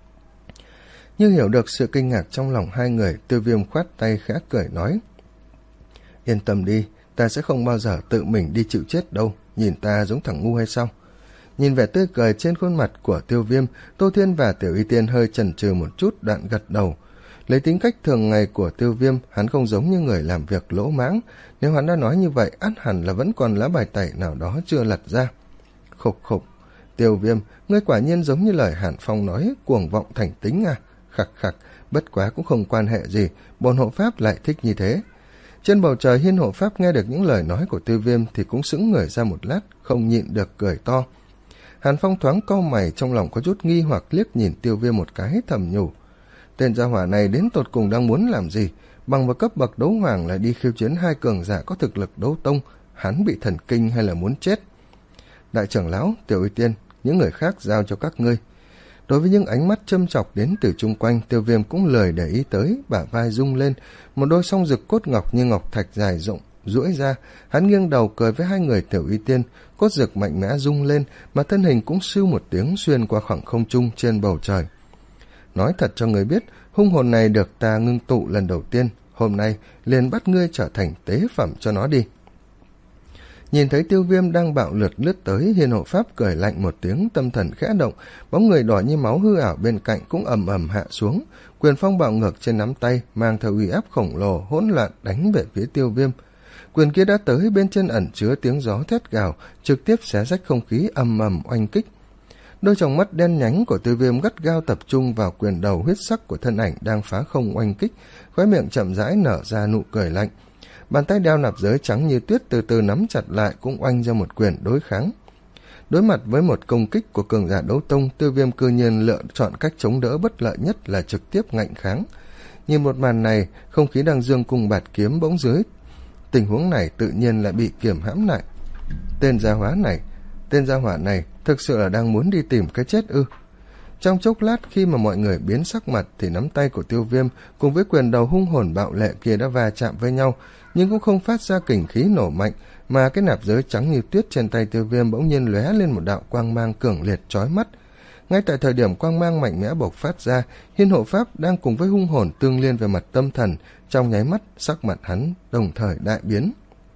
Như hiểu được sự kinh ngạc trong lòng hai người, Tiêu Viêm khoát tay khẽ cười nói: Yên tâm đi, ta sẽ không bao giờ tự mình đi chịu chết đâu, nhìn ta giống thằng ngu hay sao? Nhìn vẻ tươi cười trên khuôn mặt của Tiêu Viêm, Tô Thiên và Tiểu Y Tiên hơi chần chừ một chút, đoạn gật đầu. Lấy tính cách thường ngày của Tiêu Viêm, hắn không giống như người làm việc lỗ mãng, nếu hắn đã nói như vậy ắt hẳn là vẫn còn lá bài tẩy nào đó chưa lật ra. Khục khục, Tiêu Viêm, ngươi quả nhiên giống như lời Hàn Phong nói, cuồng vọng thành tính à? Khặc khặc, bất quá cũng không quan hệ gì, bổn hộ pháp lại thích như thế. Trên bầu trời hiên hộ pháp nghe được những lời nói của Tiêu Viêm thì cũng sững người ra một lát, không nhịn được cười to. Hàn Phong thoáng cau mày, trong lòng có chút nghi hoặc liếc nhìn Tiêu Viêm một cái, thầm nhủ: tên gia hỏa này đến tột cùng đang muốn làm gì? Bằng vào cấp bậc đấu hoàng lại đi khiêu chiến hai cường giả có thực lực đấu tông, hắn bị thần kinh hay là muốn chết? Đại trưởng lão, Tiểu Y Tiên, những người khác giao cho các ngươi. Đối với những ánh mắt châm chọc đến từ chung quanh, Tiêu Viêm cũng lười để ý tới, bả vai rung lên, một đôi song dực cốt ngọc như ngọc thạch dài rộng duỗi ra, hắn nghiêng đầu cười với hai người Tiểu Y Tiên, cốt dực mạnh mẽ rung lên, mà thân hình cũng sưu một tiếng xuyên qua khoảng không trung trên bầu trời. Nói thật cho người biết, hung hồn này được ta ngưng tụ lần đầu tiên, hôm nay liền bắt ngươi trở thành tế phẩm cho nó đi. Nhìn thấy Tiêu Viêm đang bạo lượt lướt tới, hiên hộ pháp cười lạnh một tiếng, tâm thần khẽ động, bóng người đỏ như máu hư ảo bên cạnh cũng ầm ầm hạ xuống, quyền phong bạo ngược trên nắm tay mang theo uy áp khổng lồ hỗn loạn đánh về phía Tiêu Viêm. Quyền kia đã tới, bên chân ẩn chứa tiếng gió thét gào, trực tiếp xé rách không khí, ầm ầm oanh kích. Đôi tròng mắt đen nhánh của Tiêu Viêm gắt gao tập trung vào quyền đầu huyết sắc của thân ảnh đang phá không oanh kích, khóe miệng chậm rãi nở ra nụ cười lạnh. Bàn tay đeo nạp giới trắng như tuyết từ từ nắm chặt lại, cũng oanh ra một quyền đối kháng. Đối mặt với một công kích của cường giả đấu tông, Tiêu Viêm cư nhiên lựa chọn cách chống đỡ bất lợi nhất là trực tiếp ngạnh kháng. Nhìn một màn này, không khí đang dương cung bạt kiếm bỗng dưới tình huống này tự nhiên lại bị kiềm hãm lại. Tên gia hóa này, tên gia hỏa này thực sự là đang muốn đi tìm cái chết ư? Trong chốc lát, khi mà mọi người biến sắc mặt thì nắm tay của Tiêu Viêm cùng với quyền đầu hung hồn bạo lệ kia đã va chạm với nhau, nhưng cũng không phát ra kình khí nổ mạnh, mà cái nạp giới trắng như tuyết trên tay Tiêu Viêm bỗng nhiên lóe lên một đạo quang mang cường liệt chói mắt. Ngay tại thời điểm quang mang mạnh mẽ bộc phát ra, hiên hộ pháp đang cùng với hung hồn tương liên về mặt tâm thần, trong nháy mắt sắc mặt hắn đồng thời đại biến.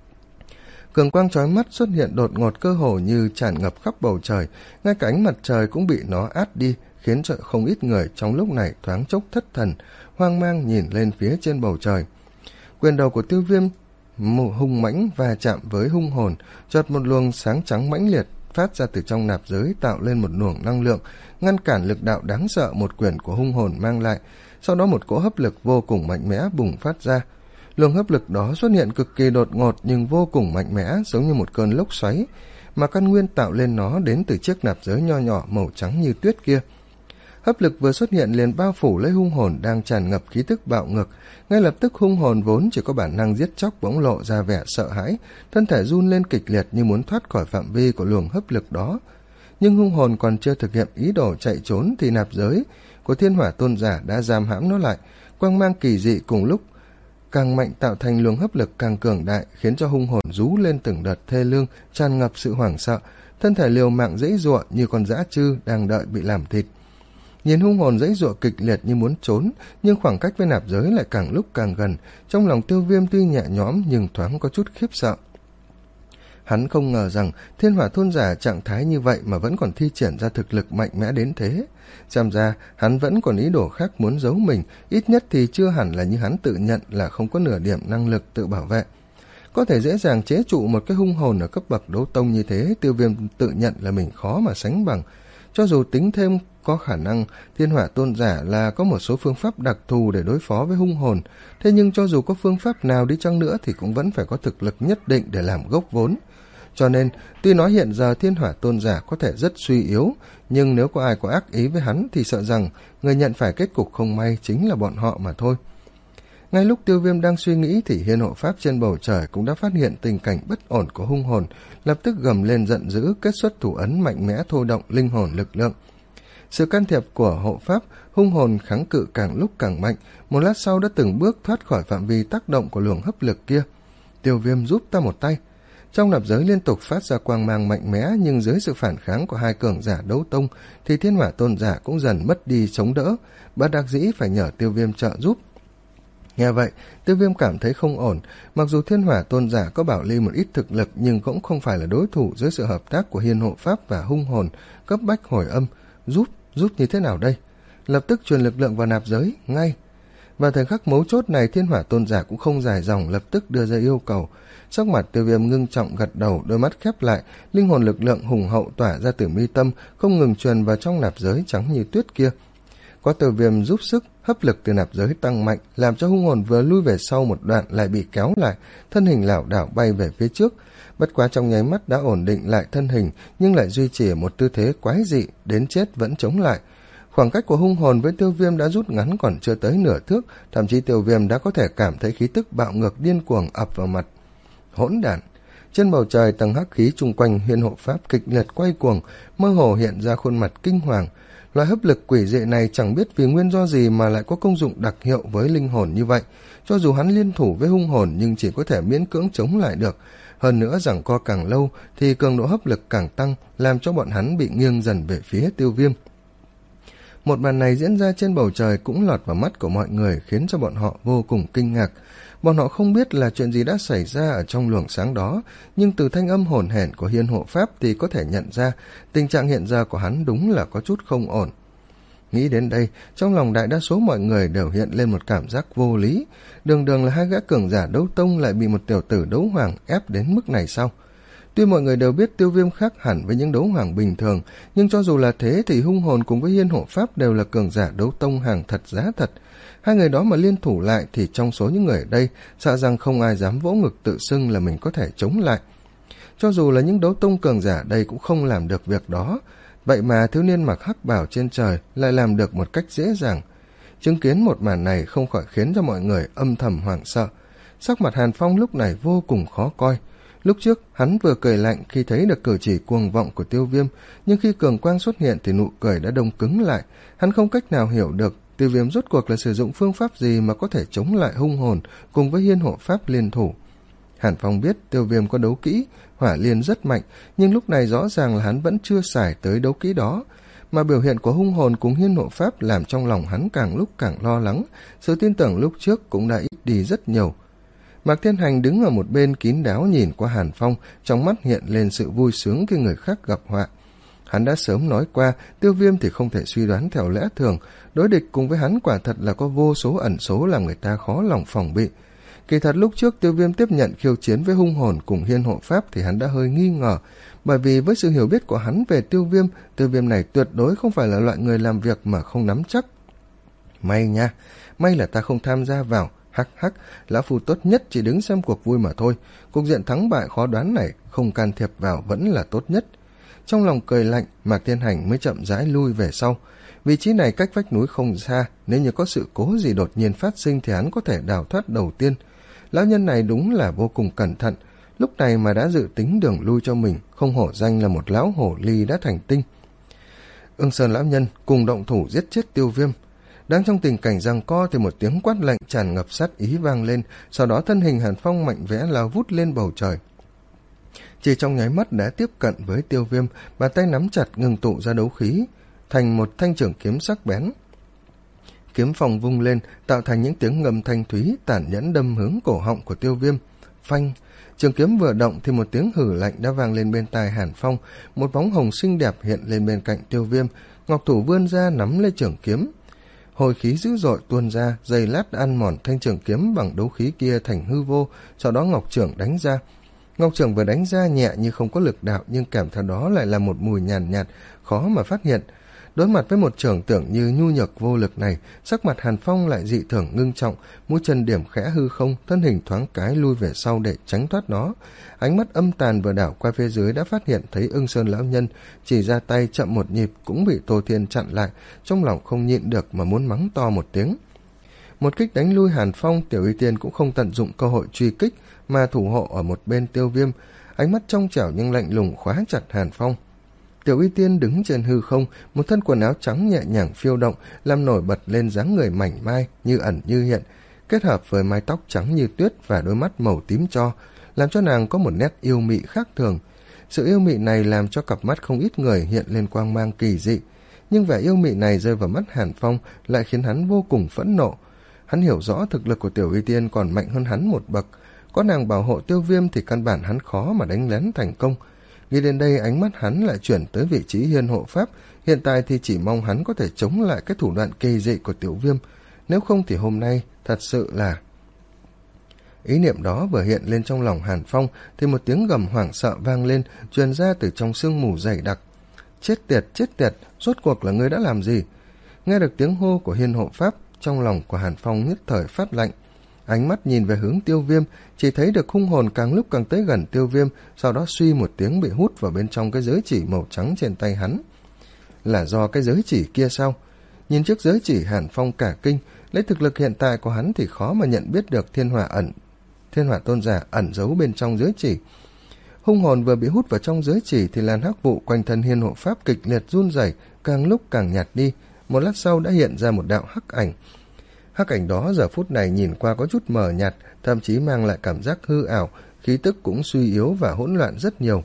Cường quang chói mắt xuất hiện đột ngột, cơ hồ như tràn ngập khắp bầu trời, ngay cả ánh mặt trời cũng bị nó át đi, khiến cho không ít người trong lúc này thoáng chốc thất thần, hoang mang nhìn lên phía trên bầu trời. Quyền đầu của Tiêu Viêm hung mãnh va chạm với hung hồn, chợt một luồng sáng trắng mãnh liệt phát ra từ trong nạp giới, tạo lên một luồng năng lượng ngăn cản lực đạo đáng sợ một quyền của hung hồn mang lại. sau đó một cỗ hấp lực vô cùng mạnh mẽ bùng phát ra. Luồng hấp lực đó xuất hiện cực kỳ đột ngột nhưng vô cùng mạnh mẽ, giống như một cơn lốc xoáy, mà căn nguyên tạo lên nó đến từ chiếc nạp giới nho nhỏ màu trắng như tuyết kia. Hấp lực vừa xuất hiện liền bao phủ lấy hung hồn đang tràn ngập khí tức bạo ngược. Ngay lập tức hung hồn vốn chỉ có bản năng giết chóc bỗng lộ ra vẻ sợ hãi, thân thể run lên kịch liệt như muốn thoát khỏi phạm vi của luồng hấp lực đó. Nhưng hung hồn còn chưa thực hiện ý đồ chạy trốn thì nạp giới của Thiên Hỏa Tôn Giả đã giam hãm nó lại. Quang mang kỳ dị cùng lúc càng mạnh tạo thành luồng hấp lực càng cường đại, khiến cho hung hồn rú lên từng đợt thê lương, tràn ngập sự hoảng sợ, thân thể liều mạng giãy giụa như con dã trư đang đợi bị làm thịt. Nhìn hung hồn giãy giụa kịch liệt như muốn trốn, nhưng khoảng cách với nạp giới lại càng lúc càng gần. Trong lòng Tiêu Viêm tuy nhẹ nhõm nhưng thoáng có chút khiếp sợ. Hắn không ngờ rằng Thiên Hỏa Tôn Giả trạng thái như vậy mà vẫn còn thi triển ra thực lực mạnh mẽ đến thế. Xem ra hắn vẫn còn ý đồ khác muốn giấu mình, ít nhất thì chưa hẳn là như hắn tự nhận là không có nửa điểm năng lực tự bảo vệ. Có thể dễ dàng chế trụ một cái hung hồn ở cấp bậc đấu tông như thế, Tiêu Viêm tự nhận là mình khó mà sánh bằng. Cho dù tính thêm có khả năng Thiên Hỏa Tôn Giả là có một số phương pháp đặc thù để đối phó với hung hồn, thế nhưng cho dù có phương pháp nào đi chăng nữa thì cũng vẫn phải có thực lực nhất định để làm gốc vốn. Cho nên, tuy nói hiện giờ Thiên Hỏa Tôn Giả có thể rất suy yếu, nhưng nếu có ai có ác ý với hắn thì sợ rằng người nhận phải kết cục không may chính là bọn họ mà thôi. Ngay lúc Tiêu Viêm đang suy nghĩ thì Hiên Hộ Pháp trên bầu trời cũng đã phát hiện tình cảnh bất ổn của hung hồn, lập tức gầm lên giận dữ, kết xuất thủ ấn mạnh mẽ thôi động linh hồn lực lượng. Sự can thiệp của hộ pháp, hung hồn kháng cự càng lúc càng mạnh, một lát sau đã từng bước thoát khỏi phạm vi tác động của luồng hấp lực kia. Tiêu Viêm giúp ta một tay. Trong nạp giới liên tục phát ra quang mang mạnh mẽ, nhưng dưới sự phản kháng của hai cường giả đấu tông thì Thiên Hỏa Tôn Giả cũng dần mất đi chống đỡ, bất đắc dĩ phải nhờ Tiêu Viêm trợ giúp. Nghe vậy, Tiêu Viêm cảm thấy không ổn, mặc dù Thiên Hỏa Tôn Giả có bảo lưu một ít thực lực nhưng cũng không phải là đối thủ dưới sự hợp tác của Hiên Hộ Pháp và hung hồn, cấp bách hồi âm. Giúp, giúp như thế nào đây? Lập tức truyền lực lượng vào nạp giới, ngay. Vào thời khắc mấu chốt này, Thiên Hỏa Tôn Giả cũng không dài dòng, lập tức đưa ra yêu cầu. Sắc mặt Tiêu Viêm ngưng trọng gật đầu, đôi mắt khép lại, linh hồn lực lượng hùng hậu tỏa ra từ mi tâm, không ngừng truyền vào trong nạp giới trắng như tuyết kia. Có Tiêu Viêm giúp sức, hấp lực từ nạp giới tăng mạnh, làm cho hung hồn vừa lui về sau một đoạn lại bị kéo lại, thân hình lảo đảo bay về phía trước. Bất quá trong nháy mắt đã ổn định lại thân hình, nhưng lại duy trì một tư thế quái dị, đến chết vẫn chống lại. Khoảng cách của hung hồn với Tiêu Viêm đã rút ngắn còn chưa tới nửa thước, thậm chí Tiêu Viêm đã có thể cảm thấy khí tức bạo ngược điên cuồng ập vào mặt. Hỗn đản! Trên bầu trời tầng hắc khí chung quanh Hiên Hộ Pháp kịch liệt quay cuồng, mơ hồ hiện ra khuôn mặt kinh hoàng. Loại hấp lực quỷ dị này chẳng biết vì nguyên do gì mà lại có công dụng đặc hiệu với linh hồn như vậy. Cho dù hắn liên thủ với hung hồn nhưng chỉ có thể miễn cưỡng chống lại được. Hơn nữa giằng co càng lâu thì cường độ hấp lực càng tăng, làm cho bọn hắn bị nghiêng dần về phía Tiêu Viêm. Một màn này diễn ra trên bầu trời cũng lọt vào mắt của mọi người, khiến cho bọn họ vô cùng kinh ngạc. Bọn họ không biết là chuyện gì đã xảy ra ở trong luồng sáng đó, nhưng từ thanh âm hồn hển của Hiên Hộ Pháp thì có thể nhận ra tình trạng hiện giờ của hắn đúng là có chút không ổn. Nghĩ đến đây, trong lòng đại đa số mọi người đều hiện lên một cảm giác vô lý. Đường đường là hai gã cường giả đấu tông lại bị một tiểu tử đấu hoàng ép đến mức này sao? Tuy mọi người đều biết Tiêu Viêm khác hẳn với những đấu hoàng bình thường, nhưng cho dù là thế thì hung hồn cùng với Hiên Hộ Pháp đều là cường giả đấu tông hàng thật giá thật. Hai người đó mà liên thủ lại thì trong số những người ở đây, sợ rằng không ai dám vỗ ngực tự xưng là mình có thể chống lại. Cho dù là những đấu tông cường giả đây cũng không làm được việc đó. Vậy mà thiếu niên mặc hắc bào trên trời lại làm được một cách dễ dàng. Chứng kiến một màn này không khỏi khiến cho mọi người âm thầm hoảng sợ. Sắc mặt Hàn Phong lúc này vô cùng khó coi. Lúc trước hắn vừa cười lạnh khi thấy được cử chỉ cuồng vọng của Tiêu Viêm, nhưng khi cường quang xuất hiện thì nụ cười đã đông cứng lại. Hắn không cách nào hiểu được Tiêu Viêm rốt cuộc là sử dụng phương pháp gì mà có thể chống lại hung hồn cùng với Hiên Hộ Pháp liên thủ. Hàn Phong biết Tiêu Viêm có đấu kỹ hỏa liên rất mạnh, nhưng lúc này rõ ràng là hắn vẫn chưa xài tới đấu kỹ đó, mà biểu hiện của hung hồn cùng Hiên Hộ Pháp làm trong lòng hắn càng lúc càng lo lắng, sự tin tưởng lúc trước cũng đã ít đi rất nhiều. Mạc Thiên Hành đứng ở một bên kín đáo nhìn qua Hàn Phong, trong mắt hiện lên sự vui sướng khi người khác gặp họa. Hắn đã sớm nói qua, Tiêu Viêm thì không thể suy đoán theo lẽ thường, đối địch cùng với hắn quả thật là có vô số ẩn số làm người ta khó lòng phòng bị. Kỳ thật lúc trước Tiêu Viêm tiếp nhận khiêu chiến với hung hồn cùng Hiên Hộ Pháp thì hắn đã hơi nghi ngờ, bởi vì với sự hiểu biết của hắn về Tiêu Viêm, Tiêu Viêm này tuyệt đối không phải là loại người làm việc mà không nắm chắc. May nha, may là ta không tham gia vào. Hắc hắc, lão phu tốt nhất chỉ đứng xem cuộc vui mà thôi. Cục diện thắng bại khó đoán này không can thiệp vào vẫn là tốt nhất. Trong lòng cười lạnh, Mạc Thiên Hành mới chậm rãi lui về sau. Vị trí này cách vách núi không xa, nếu như có sự cố gì đột nhiên phát sinh thì hắn có thể đào thoát đầu tiên. Lão nhân này đúng là vô cùng cẩn thận, lúc này mà đã dự tính đường lui cho mình, không hổ danh là một lão hổ ly đã thành tinh. Ưng Sơn lão nhân cùng động thủ giết chết Tiêu Viêm. Đang trong tình cảnh giằng co thì một tiếng quát lệnh tràn ngập sát ý vang lên, sau đó thân hình Hàn Phong mạnh vẽ lao vút lên bầu trời. Chỉ trong nháy mắt đã tiếp cận với Tiêu Viêm, bàn tay nắm chặt ngừng tụ ra đấu khí thành một thanh trường kiếm sắc bén. Kiếm phong vung lên, tạo thành những tiếng ngầm thanh thúy tàn nhẫn đâm hướng cổ họng của Tiêu Viêm. Phanh, trường kiếm vừa động thì một tiếng hử lạnh đã vang lên bên tai Hàn Phong, một bóng hồng xinh đẹp hiện lên bên cạnh Tiêu Viêm, ngọc thủ vươn ra nắm lấy trường kiếm. Hồi khí dữ dội tuôn ra, giây lát ăn mòn thanh trường kiếm bằng đấu khí kia thành hư vô, sau đó ngọc trưởng đánh ra. Ngọc trưởng vừa đánh ra nhẹ như không có lực đạo, nhưng kèm theo đó lại là một mùi nhàn nhạt, nhạt, khó mà phát hiện. Đối mặt với một trưởng tưởng như nhu nhược vô lực này, sắc mặt Hàn Phong lại dị thường ngưng trọng, mũi chân điểm khẽ hư không, thân hình thoáng cái lui về sau để tránh thoát nó. Ánh mắt âm tàn vừa đảo qua phía dưới đã phát hiện thấy Ưng Sơn lão nhân, chỉ ra tay chậm một nhịp cũng bị Tô Thiên chặn lại, trong lòng không nhịn được mà muốn mắng to một tiếng. Một kích đánh lui Hàn Phong, Tiểu Y Tiên cũng không tận dụng cơ hội truy kích mà thủ hộ ở một bên Tiêu Viêm, ánh mắt trong trẻo nhưng lạnh lùng khóa chặt Hàn Phong. Tiểu Y Tiên đứng trên hư không, một thân quần áo trắng nhẹ nhàng phiêu động, làm nổi bật lên dáng người mảnh mai, như ẩn như hiện, kết hợp với mái tóc trắng như tuyết và đôi mắt màu tím tro, làm cho nàng có một nét yêu mị khác thường. Sự yêu mị này làm cho cặp mắt không ít người hiện lên quang mang kỳ dị, nhưng vẻ yêu mị này rơi vào mắt Hàn Phong lại khiến hắn vô cùng phẫn nộ. Hắn hiểu rõ thực lực của Tiểu Y Tiên còn mạnh hơn hắn một bậc, có nàng bảo hộ Tiêu Viêm thì căn bản hắn khó mà đánh lén thành công. Nghĩ đến đây, ánh mắt hắn lại chuyển tới vị trí hiên hộ pháp, hiện tại thì chỉ mong hắn có thể chống lại cái thủ đoạn kỳ dị của Tiểu Viêm, nếu không thì hôm nay thật sự là... Ý niệm đó vừa hiện lên trong lòng Hàn Phong thì một tiếng gầm hoảng sợ vang lên, truyền ra từ trong sương mù dày đặc. Chết tiệt, chết tiệt, rốt cuộc là ngươi đã làm gì? Nghe được tiếng hô của hiên hộ pháp, trong lòng của Hàn Phong nhất thời phát lạnh. Ánh mắt nhìn về hướng Tiêu Viêm, chỉ thấy được hung hồn càng lúc càng tới gần Tiêu Viêm, sau đó suy một tiếng bị hút vào bên trong cái giới chỉ màu trắng trên tay hắn. Là do cái giới chỉ kia sao? Nhìn trước giới chỉ, Hàn Phong cả kinh, lấy thực lực hiện tại của hắn thì khó mà nhận biết được thiên hỏa ẩn, thiên hỏa tôn giả ẩn giấu bên trong giới chỉ. Hung hồn vừa bị hút vào trong giới chỉ thì làn hắc vụ quanh thân hiên hộ pháp kịch liệt run rẩy, càng lúc càng nhạt đi, một lát sau đã hiện ra một đạo hắc ảnh. Hắc ảnh đó giờ phút này nhìn qua có chút mờ nhạt, thậm chí mang lại cảm giác hư ảo, khí tức cũng suy yếu và hỗn loạn rất nhiều.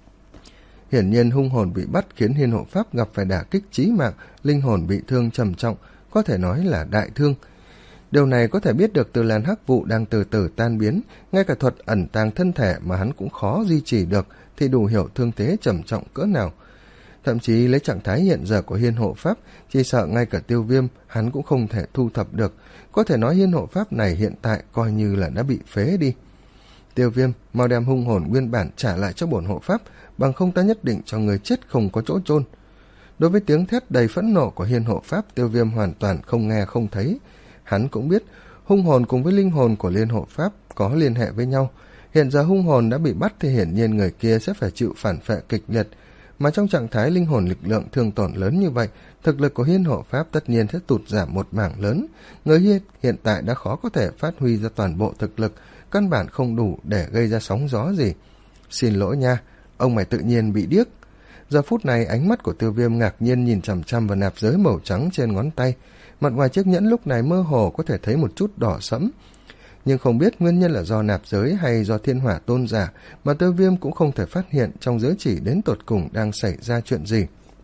Hiển nhiên hung hồn bị bắt khiến hiên hộ pháp gặp phải đả kích chí mạng, linh hồn bị thương trầm trọng, có thể nói là đại thương. Điều này có thể biết được từ làn hắc vụ đang từ từ tan biến, ngay cả thuật ẩn tàng thân thể mà hắn cũng khó duy trì được thì đủ hiểu thương thế trầm trọng cỡ nào. Thậm chí lấy trạng thái hiện giờ của hiên hộ pháp, chỉ sợ ngay cả Tiêu Viêm hắn cũng không thể thu thập được, có thể nói hiên hộ pháp này hiện tại coi như là đã bị phế đi. Tiêu Viêm, mau đem hung hồn nguyên bản trả lại cho bổn hộ pháp, bằng không ta nhất định cho người chết không có chỗ chôn. Đối với tiếng thét đầy phẫn nộ của hiên hộ pháp, Tiêu Viêm hoàn toàn không nghe không thấy. Hắn cũng biết hung hồn cùng với linh hồn của liên hộ pháp có liên hệ với nhau, hiện giờ hung hồn đã bị bắt thì hiển nhiên người kia sẽ phải chịu phản phệ kịch liệt, mà trong trạng thái linh hồn lực lượng thương tổn lớn như vậy, thực lực của hiên hộ pháp tất nhiên sẽ tụt giảm một mảng lớn. Người hiên hiện tại đã khó có thể phát huy ra toàn bộ thực lực, căn bản không đủ để gây ra sóng gió gì. Xin lỗi nha, ông mày tự nhiên bị điếc. Giờ phút này ánh mắt của Tiêu Viêm ngạc nhiên nhìn chằm chằm vào nạp giới màu trắng trên ngón tay, mặt ngoài chiếc nhẫn lúc này mơ hồ có thể thấy một chút đỏ sẫm, nhưng không biết nguyên nhân là do nạp giới hay do thiên hỏa tôn giả mà Tiêu Viêm cũng không thể phát hiện trong giới chỉ đến tột cùng đang xảy ra chuyện gì.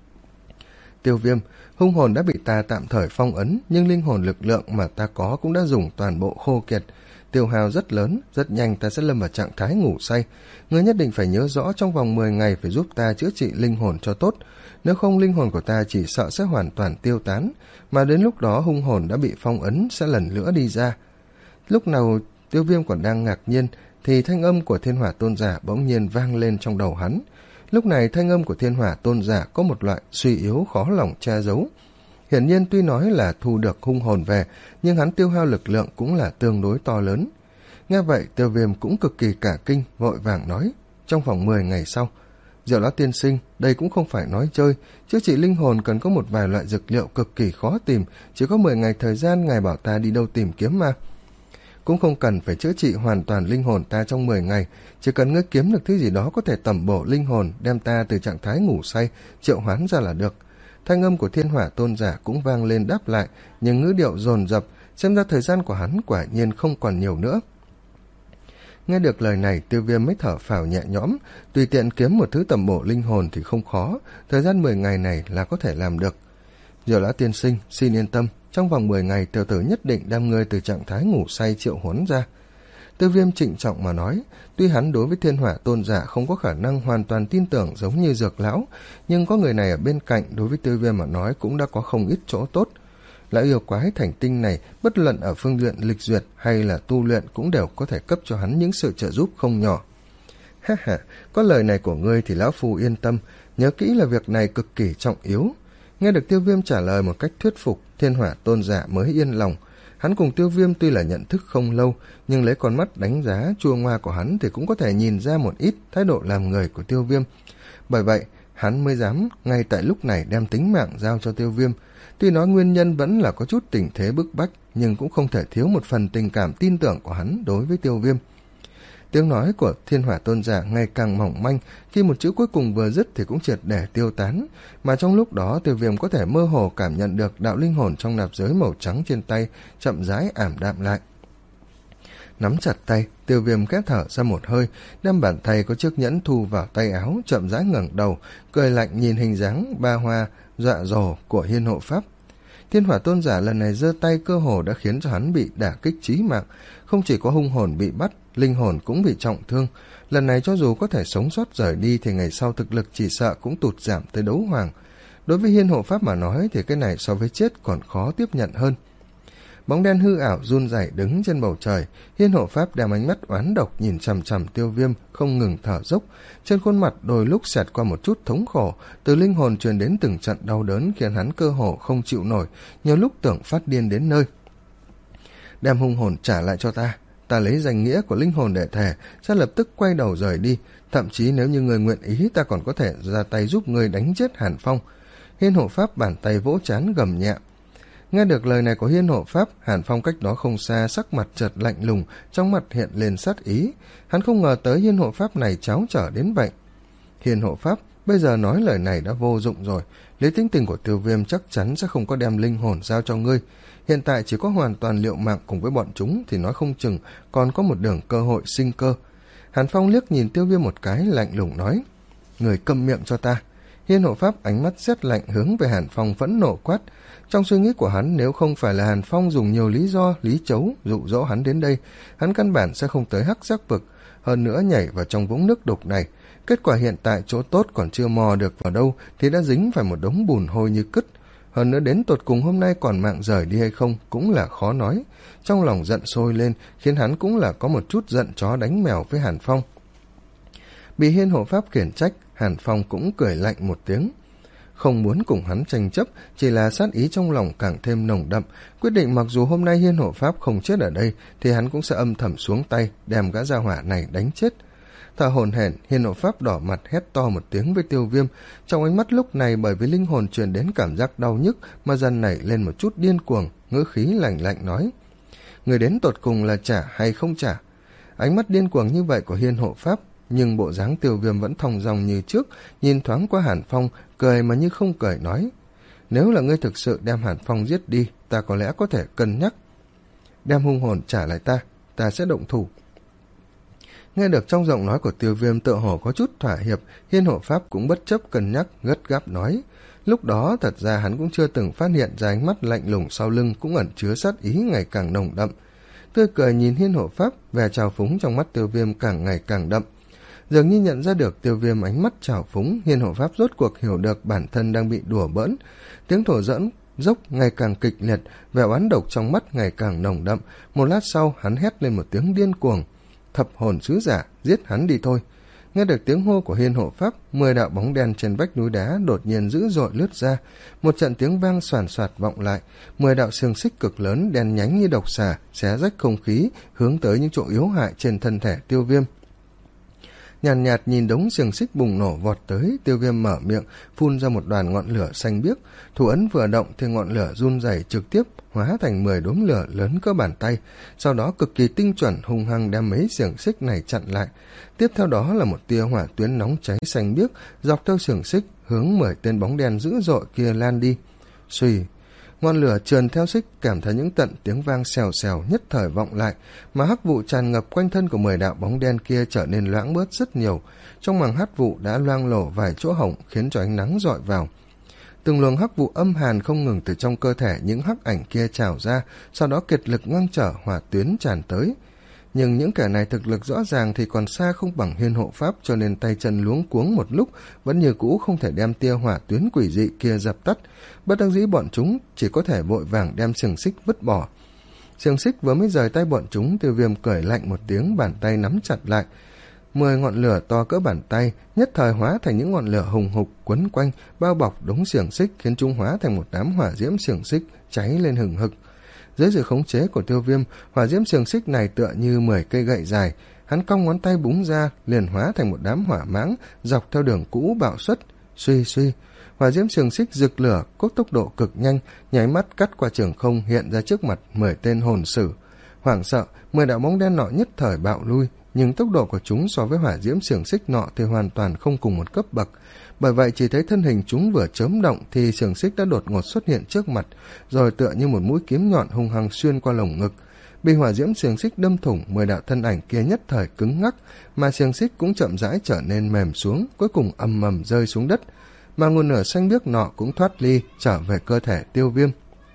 Tiêu Viêm, hung hồn đã bị ta tạm thời phong ấn, nhưng linh hồn lực lượng mà ta có cũng đã dùng toàn bộ khô kiệt, tiêu hao rất lớn, rất nhanh ta sẽ lâm vào trạng thái ngủ say. Ngươi nhất định phải nhớ rõ trong vòng mười ngày phải giúp ta chữa trị linh hồn cho tốt, nếu không linh hồn của ta chỉ sợ sẽ hoàn toàn tiêu tán, mà đến lúc đó hung hồn đã bị phong ấn sẽ lần nữa đi ra. Lúc nào Tiêu Viêm còn đang ngạc nhiên thì thanh âm của thiên hỏa tôn giả bỗng nhiên vang lên trong đầu hắn. Lúc này thanh âm của thiên hỏa tôn giả có một loại suy yếu khó lòng che giấu. Hiển nhiên tuy nói là thu được hung hồn về, nhưng hắn tiêu hao lực lượng cũng là tương đối to lớn. Nghe vậy, Tiêu Viêm cũng cực kỳ cả kinh, vội vàng nói, trong vòng mười ngày sau. Diệu lão tiên sinh, đây cũng không phải nói chơi, chữa trị linh hồn cần có một vài loại dược liệu cực kỳ khó tìm, chỉ có mười ngày thời gian, ngài bảo ta đi đâu tìm kiếm mà. Cũng không cần phải chữa trị hoàn toàn linh hồn ta trong mười ngày, chỉ cần ngươi kiếm được thứ gì đó có thể tẩm bổ linh hồn, đem ta từ trạng thái ngủ say triệu hoán ra là được. Thanh âm của Thiên Hỏa tôn giả cũng vang lên đáp lại, nhưng ngữ điệu dồn dập, xem ra thời gian của hắn quả nhiên không còn nhiều nữa. Nghe được lời này, Tiêu Viêm mới thở phào nhẹ nhõm, tùy tiện kiếm một thứ tẩm bổ linh hồn thì không khó, thời gian mười ngày này là có thể làm được. Diệu lão tiên sinh, xin yên tâm, trong vòng mười ngày tiểu tử nhất định đem ngươi từ trạng thái ngủ say triệu huấn ra. Tiêu Viêm trịnh trọng mà nói, tuy hắn đối với Thiên Hỏa tôn giả không có khả năng hoàn toàn tin tưởng giống như Dược lão, nhưng có người này ở bên cạnh đối với Tiêu Viêm mà nói cũng đã có không ít chỗ tốt. Lão yêu quái thành tinh này, bất luận ở phương diện lịch duyệt hay là tu luyện cũng đều có thể cấp cho hắn những sự trợ giúp không nhỏ. Ha ha, có lời này của ngươi thì lão phu yên tâm, nhớ kỹ là việc này cực kỳ trọng yếu. Nghe được Tiêu Viêm trả lời một cách thuyết phục, Thiên Hỏa tôn giả mới yên lòng. Hắn cùng Tiêu Viêm tuy là nhận thức không lâu, nhưng lấy con mắt đánh giá chua ngoa của hắn thì cũng có thể nhìn ra một ít thái độ làm người của Tiêu Viêm. Bởi vậy, hắn mới dám ngay tại lúc này đem tính mạng giao cho Tiêu Viêm. Tuy nói nguyên nhân vẫn là có chút tình thế bức bách, nhưng cũng không thể thiếu một phần tình cảm tin tưởng của hắn đối với Tiêu Viêm. Tiếng nói của Thiên Hỏa tôn giả ngày càng mỏng manh, khi một chữ cuối cùng vừa dứt thì cũng triệt để tiêu tán, mà trong lúc đó Tiêu Viêm có thể mơ hồ cảm nhận được đạo linh hồn trong nạp giới màu trắng trên tay chậm rãi ảm đạm lại. Nắm chặt tay, Tiêu Viêm khẽ thở ra một hơi, đem bàn tay có chiếc nhẫn thu vào tay áo, chậm rãi ngẩng đầu, cười lạnh nhìn hình dáng ba hoa dọa dồ của Hiên Hộ Pháp. Thiên Hỏa tôn giả lần này giơ tay cơ hồ đã khiến cho hắn bị đả kích chí mạng, không chỉ có hung hồn bị bắt, linh hồn cũng bị trọng thương. Lần này cho dù có thể sống sót rời đi thì ngày sau thực lực chỉ sợ cũng tụt giảm tới đấu hoàng. Đối với Hiên Hộ Pháp mà nói thì cái này so với chết còn khó tiếp nhận hơn. Bóng đen hư ảo run rẩy đứng trên bầu trời, Hiên Hộ Pháp đem ánh mắt oán độc nhìn chằm chằm Tiêu Viêm, không ngừng thở dốc, trên khuôn mặt đôi lúc xẹt qua một chút thống khổ, từ linh hồn truyền đến từng trận đau đớn khiến hắn cơ hồ không chịu nổi, nhiều lúc tưởng phát điên đến nơi. Đem hung hồn trả lại cho ta, ta lấy danh nghĩa của linh hồn để thề, sẽ lập tức quay đầu rời đi, thậm chí nếu như người nguyện ý ta còn có thể ra tay giúp người đánh chết Hàn Phong. Hiên Hộ Pháp bàn tay vỗ trán gầm nhẹ. Nghe được lời này của Hiên Hộ Pháp, Hàn Phong cách đó không xa, sắc mặt chợt lạnh lùng, trong mặt hiện lên sát ý. Hắn không ngờ tới Hiên Hộ Pháp này cháo trở đến vậy. Hiên Hộ Pháp, bây giờ nói lời này đã vô dụng rồi. Lấy tính tình của Tiêu Viêm chắc chắn sẽ không có đem linh hồn giao cho ngươi. Hiện tại chỉ có hoàn toàn liệu mạng cùng với bọn chúng thì nói không chừng còn có một đường cơ hội sinh cơ. Hàn Phong liếc nhìn Tiêu Viêm một cái, lạnh lùng nói, người câm miệng cho ta. Hiên Hộ Pháp ánh mắt rét lạnh hướng về Hàn Phong phẫn nộ quát. Trong suy nghĩ của hắn, nếu không phải là Hàn Phong dùng nhiều lý do, lý chấu, dụ dỗ hắn đến đây, hắn căn bản sẽ không tới hắc giác vực, hơn nữa nhảy vào trong vũng nước đục này. Kết quả hiện tại chỗ tốt còn chưa mò được vào đâu thì đã dính phải một đống bùn hôi như cứt. Hơn nữa đến tột cùng hôm nay còn mạng rời đi hay không cũng là khó nói. Trong lòng giận sôi lên, khiến hắn cũng là có một chút giận chó đánh mèo với Hàn Phong. Bị Hiên Hộ Pháp khiển trách, Hàn Phong cũng cười lạnh một tiếng. Không muốn cùng hắn tranh chấp, chỉ là sát ý trong lòng càng thêm nồng đậm, quyết định mặc dù hôm nay Hiên Hộ Pháp không chết ở đây thì hắn cũng sẽ âm thầm xuống tay đem gã gia hỏa này đánh chết. Thở hổn hển, Hiên Hộ Pháp đỏ mặt hét to một tiếng với Tiêu Viêm, trong ánh mắt lúc này bởi vì linh hồn truyền đến cảm giác đau nhức mà dần nảy lên một chút điên cuồng, ngữ khí lạnh lạnh nói, người đến tột cùng là trả hay không trả? Ánh mắt điên cuồng như vậy của Hiên Hộ Pháp, nhưng bộ dáng Tiêu Viêm vẫn thong dong như trước, nhìn thoáng qua Hàn Phong, cười mà như không cười nói, nếu là ngươi thực sự đem Hàn Phong giết đi, ta có lẽ có thể cân nhắc. Đem hung hồn trả lại ta, ta sẽ động thủ. Nghe được trong giọng nói của Tiêu Viêm tựa hồ có chút thỏa hiệp, Hiên Hộ Pháp cũng bất chấp cân nhắc, gắt gáp nói. Lúc đó thật ra hắn cũng chưa từng phát hiện ra ánh mắt lạnh lùng sau lưng cũng ẩn chứa sát ý ngày càng nồng đậm. Tươi cười nhìn Hiên Hộ Pháp, vẻ trào phúng trong mắt Tiêu Viêm càng ngày càng đậm. Dường như nhận ra được Tiêu Viêm ánh mắt trào phúng, Hiên Hộ Pháp rốt cuộc hiểu được bản thân đang bị đùa bỡn. Tiếng thổ dẫn dốc ngày càng kịch liệt, vẻ oán độc trong mắt ngày càng nồng đậm. Một lát sau hắn hét lên một tiếng điên cuồng, thập hồn sứ giả, giết hắn đi thôi. Nghe được tiếng hô của Hiên hộ pháp, mười đạo bóng đen trên vách núi đá đột nhiên dữ dội lướt ra. Một trận tiếng vang xoàn xoạt vọng lại, mười đạo xiềng xích cực lớn đen nhánh như độc xà xé rách không khí, hướng tới những chỗ yếu hại trên thân thể Tiêu Viêm. Nhàn nhạt, nhạt nhìn đống xiềng xích bùng nổ vọt tới, Tiêu Viêm mở miệng phun ra một đoàn ngọn lửa xanh biếc. Thủ ấn vừa động thì ngọn lửa run rẩy trực tiếp hóa thành mười đốm lửa lớn cỡ bàn tay, sau đó cực kỳ tinh chuẩn hung hăng đem mấy xiềng xích này chặn lại. Tiếp theo đó là một tia hỏa tuyến nóng cháy xanh biếc dọc theo xiềng xích hướng mười tên bóng đen dữ dội kia lan đi. Xuy, ngọn lửa trườn theo xích, cảm thấy những tận tiếng vang xèo xèo nhất thời vọng lại, mà hắc vụ tràn ngập quanh thân của mười đạo bóng đen kia trở nên loãng bớt rất nhiều. Trong màng hắc vụ đã loang lổ vài chỗ hổng, khiến cho ánh nắng rọi vào. Từng luồng hắc vụ âm hàn không ngừng từ trong cơ thể những hắc ảnh kia trào ra, sau đó kiệt lực ngăn trở hỏa tuyến tràn tới. Nhưng những kẻ này thực lực rõ ràng thì còn xa không bằng Hiên hộ pháp, cho nên tay chân luống cuống một lúc vẫn như cũ không thể đem tia hỏa tuyến quỷ dị kia dập tắt. Bất đắc dĩ bọn chúng chỉ có thể vội vàng đem xiềng xích vứt bỏ. Xiềng xích vừa mới rời tay bọn chúng, Tiêu Viêm cười lạnh một tiếng, bàn tay nắm chặt lại. Mười ngọn lửa to cỡ bàn tay nhất thời hóa thành những ngọn lửa hùng hục quấn quanh bao bọc đống xiềng xích, khiến chúng hóa thành một đám hỏa diễm xiềng xích cháy lên hừng hực. Dưới sự khống chế của Tiêu Viêm, hỏa diễm xiềng xích này tựa như mười cây gậy dài, hắn cong ngón tay búng ra liền hóa thành một đám hỏa mãng dọc theo đường cũ bạo xuất. Suy suy, hỏa diễm xiềng xích rực lửa có tốc độ cực nhanh, nháy mắt cắt qua trường không hiện ra trước mặt mười tên hồn sử. Hoảng sợ, mười đạo bóng đen nọ nhất thời bạo lui, nhưng tốc độ của chúng so với hỏa diễm xiềng xích nọ thì hoàn toàn không cùng một cấp bậc. Bởi vậy chỉ thấy thân hình chúng vừa chớm động thì xiềng xích đã đột ngột xuất hiện trước mặt, rồi tựa như một mũi kiếm nhọn hung hăng xuyên qua lồng ngực. Bị hỏa diễm xiềng xích đâm thủng, mười đạo thân ảnh kia nhất thời cứng ngắc, mà xiềng xích cũng chậm rãi trở nên mềm xuống, cuối cùng ầm ầm rơi xuống đất. Mà nguồn lửa xanh biếc nọ cũng thoát ly trở về cơ thể Tiêu Viêm.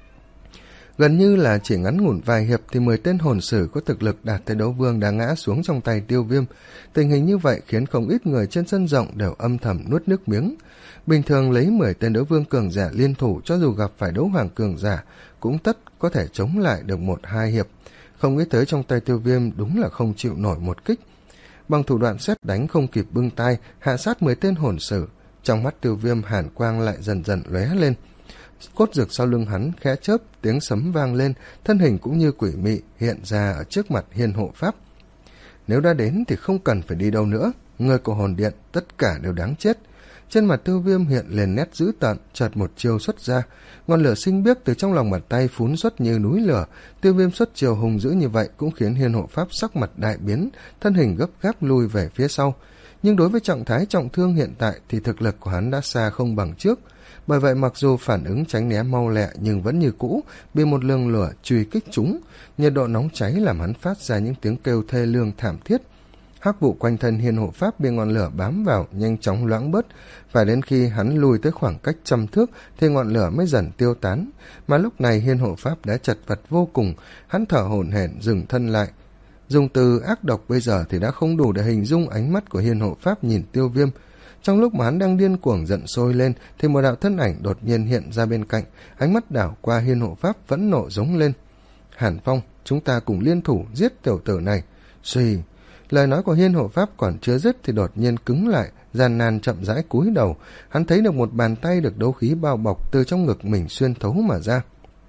Gần như là chỉ ngắn ngủn vài hiệp thì mười tên hồn sử có thực lực đạt tới đấu vương đã ngã xuống trong tay Tiêu Viêm. Tình hình như vậy khiến không ít người trên sân rộng đều âm thầm nuốt nước miếng. Bình thường lấy mười tên đấu vương cường giả liên thủ, cho dù gặp phải đấu hoàng cường giả cũng tất có thể chống lại được một hai hiệp. Không nghĩ tới trong tay Tiêu Viêm đúng là không chịu nổi một kích. Bằng thủ đoạn sét đánh không kịp bưng tay, hạ sát mười tên hồn sử. Trong mắt Tiêu Viêm hàn quang lại dần dần lóe lên. Cốt dược sau lưng hắn khẽ chớp, tiếng sấm vang lên, thân hình cũng như quỷ mị hiện ra ở trước mặt Hiên hộ pháp. Nếu đã đến thì không cần phải đi đâu nữa, người của hồn điện tất cả đều đáng chết. Trên mặt Tiêu Viêm hiện lên nét dữ tợn, chợt một chiêu xuất ra, ngọn lửa xinh biếc từ trong lòng bàn tay phún xuất như núi lửa. Tiêu Viêm xuất chiêu hùng dữ như vậy cũng khiến Hiên hộ pháp sắc mặt đại biến, thân hình gấp gáp lui về phía sau. Nhưng đối với trạng thái trọng thương hiện tại thì thực lực của hắn đã xa không bằng trước. Bởi vậy mặc dù phản ứng tránh né mau lẹ nhưng vẫn như cũ bị một lương lửa truy kích trúng, nhiệt độ nóng cháy làm hắn phát ra những tiếng kêu thê lương thảm thiết. Hắc vụ quanh thân Hiên hộ pháp bị ngọn lửa bám vào nhanh chóng loãng bớt, và đến khi hắn lùi tới khoảng cách trăm thước thì ngọn lửa mới dần tiêu tán. Mà lúc này Hiên hộ pháp đã chật vật vô cùng, hắn thở hổn hển dừng thân lại. Dùng từ ác độc bây giờ thì đã không đủ để hình dung ánh mắt của Hiên hộ pháp nhìn Tiêu Viêm. Trong lúc mà hắn đang điên cuồng giận sôi lên thì một đạo thân ảnh đột nhiên hiện ra bên cạnh, ánh mắt đảo qua Hiên hộ pháp vẫn nộ giống lên. Hàn Phong, chúng ta cùng liên thủ giết tiểu tử này. Suy, lời nói của Hiên hộ pháp còn chưa dứt thì đột nhiên cứng lại, gian nan chậm rãi cúi đầu. Hắn thấy được một bàn tay được đấu khí bao bọc từ trong ngực mình xuyên thấu mà ra.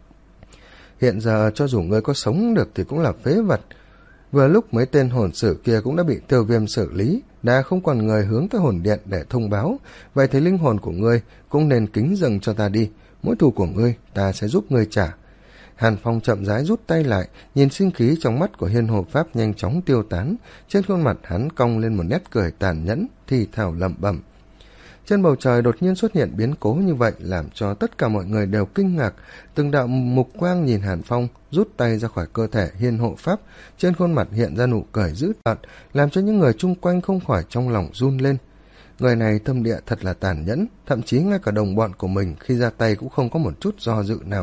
Hiện giờ cho dù ngươi có sống được thì cũng là phế vật. Vừa lúc mấy tên hồn sử kia cũng đã bị Tiêu Viêm xử lý, đã không còn người hướng tới hồn điện để thông báo. Vậy thì linh hồn của ngươi cũng nên kính dâng cho ta đi, mỗi thù của ngươi ta sẽ giúp ngươi trả. Hàn Phong chậm rãi rút tay lại, nhìn sinh khí trong mắt của Hiên hộ pháp nhanh chóng tiêu tán, trên khuôn mặt hắn cong lên một nét cười tàn nhẫn, thì thào lẩm bẩm. Trên bầu trời đột nhiên xuất hiện biến cố như vậy làm cho tất cả mọi người đều kinh ngạc. Từng đạo mục quang nhìn Hàn Phong rút tay ra khỏi cơ thể Hiên hộ pháp, trên khuôn mặt hiện ra nụ cười dữ tợn, làm cho những người chung quanh không khỏi trong lòng run lên. Người này thâm địa thật là tàn nhẫn, thậm chí ngay cả đồng bọn của mình khi ra tay cũng không có một chút do dự nào.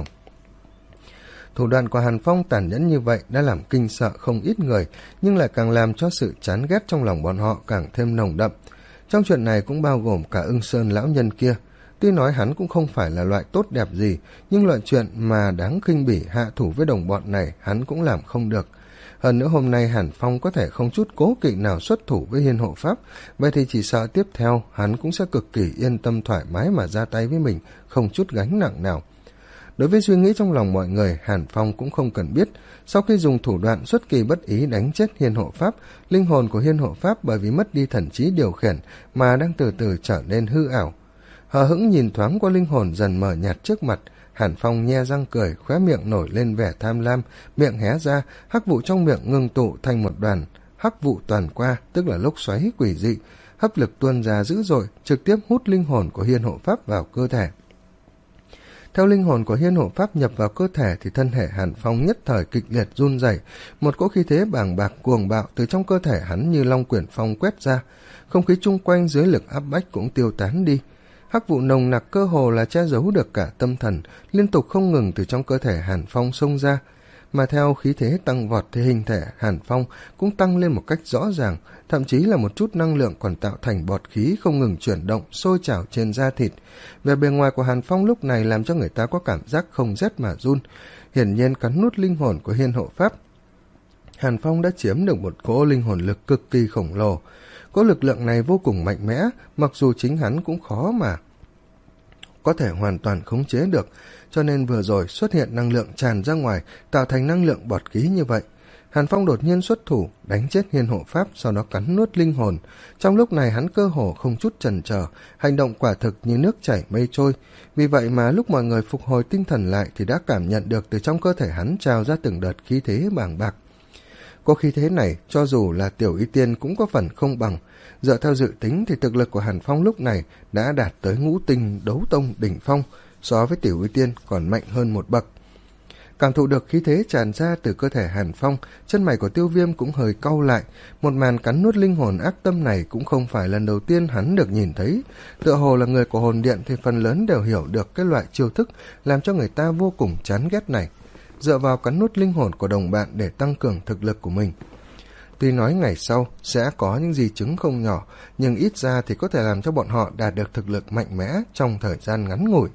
Thủ đoạn của Hàn Phong tàn nhẫn như vậy đã làm kinh sợ không ít người, nhưng lại càng làm cho sự chán ghét trong lòng bọn họ càng thêm nồng đậm. Trong chuyện này cũng bao gồm cả Ưng Sơn lão nhân kia. Tuy nói hắn cũng không phải là loại tốt đẹp gì, nhưng loại chuyện mà đáng khinh bỉ hạ thủ với đồng bọn này hắn cũng làm không được. Hơn nữa hôm nay Hàn Phong có thể không chút cố kỵ nào xuất thủ với Hiên Hộ Pháp, vậy thì chỉ sợ tiếp theo hắn cũng sẽ cực kỳ yên tâm thoải mái mà ra tay với mình, không chút gánh nặng nào. Đối với suy nghĩ trong lòng mọi người, Hàn Phong cũng không cần biết, sau khi dùng thủ đoạn xuất kỳ bất ý đánh chết Hiên Hộ Pháp, linh hồn của Hiên Hộ Pháp bởi vì mất đi thần trí điều khiển mà đang từ từ trở nên hư ảo. Hờ hững nhìn thoáng qua linh hồn dần mờ nhạt trước mặt, Hàn Phong nhe răng cười, khóe miệng nổi lên vẻ tham lam, miệng hé ra, hắc vụ trong miệng ngưng tụ thành một đoàn hắc vụ toàn qua, tức là lốc xoáy quỷ dị, hấp lực tuôn ra dữ dội, trực tiếp hút linh hồn của Hiên Hộ Pháp vào cơ thể. Theo linh hồn của Hiên Hộ Pháp nhập vào cơ thể thì thân thể Hàn Phong nhất thời kịch liệt run rẩy, một cỗ khí thế bàng bạc cuồng bạo từ trong cơ thể hắn như long quyển phong quét ra, không khí chung quanh dưới lực áp bách cũng tiêu tán đi. Hắc vụ nồng nặc cơ hồ là che giấu được cả tâm thần, liên tục không ngừng từ trong cơ thể Hàn Phong xông ra, mà theo khí thế tăng vọt thì hình thể Hàn Phong cũng tăng lên một cách rõ ràng, thậm chí là một chút năng lượng còn tạo thành bọt khí không ngừng chuyển động, sôi trào trên da thịt. Về bề ngoài của Hàn Phong lúc này làm cho người ta có cảm giác không rét mà run, hiển nhiên cắn nuốt linh hồn của Hiên Hộ Pháp. Hàn Phong đã chiếm được một cỗ linh hồn lực cực kỳ khổng lồ. Cỗ lực lượng này vô cùng mạnh mẽ, mặc dù chính hắn cũng khó mà có thể hoàn toàn khống chế được, cho nên vừa rồi xuất hiện năng lượng tràn ra ngoài, tạo thành năng lượng bọt khí như vậy. Hàn Phong đột nhiên xuất thủ, đánh chết Hiên Hộ Pháp, sau đó cắn nuốt linh hồn. Trong lúc này hắn cơ hồ không chút chần chờ, hành động quả thực như nước chảy mây trôi. Vì vậy mà lúc mọi người phục hồi tinh thần lại thì đã cảm nhận được từ trong cơ thể hắn trào ra từng đợt khí thế bàng bạc. Có khí thế này, cho dù là Tiểu Y Tiên cũng có phần không bằng. Dựa theo dự tính thì thực lực của Hàn Phong lúc này đã đạt tới ngũ tinh đấu tông đỉnh phong, so với Tiểu Y Tiên còn mạnh hơn một bậc. Cảm thụ được khí thế tràn ra từ cơ thể Hàn Phong, chân mày của Tiêu Viêm cũng hơi cau lại. Một màn cắn nuốt linh hồn ác tâm này cũng không phải lần đầu tiên hắn được nhìn thấy. Tựa hồ là người của hồn điện thì phần lớn đều hiểu được cái loại chiêu thức làm cho người ta vô cùng chán ghét này, dựa vào cắn nuốt linh hồn của đồng bạn để tăng cường thực lực của mình. Tuy nói ngày sau sẽ có những di chứng không nhỏ, nhưng ít ra thì có thể làm cho bọn họ đạt được thực lực mạnh mẽ trong thời gian ngắn ngủi.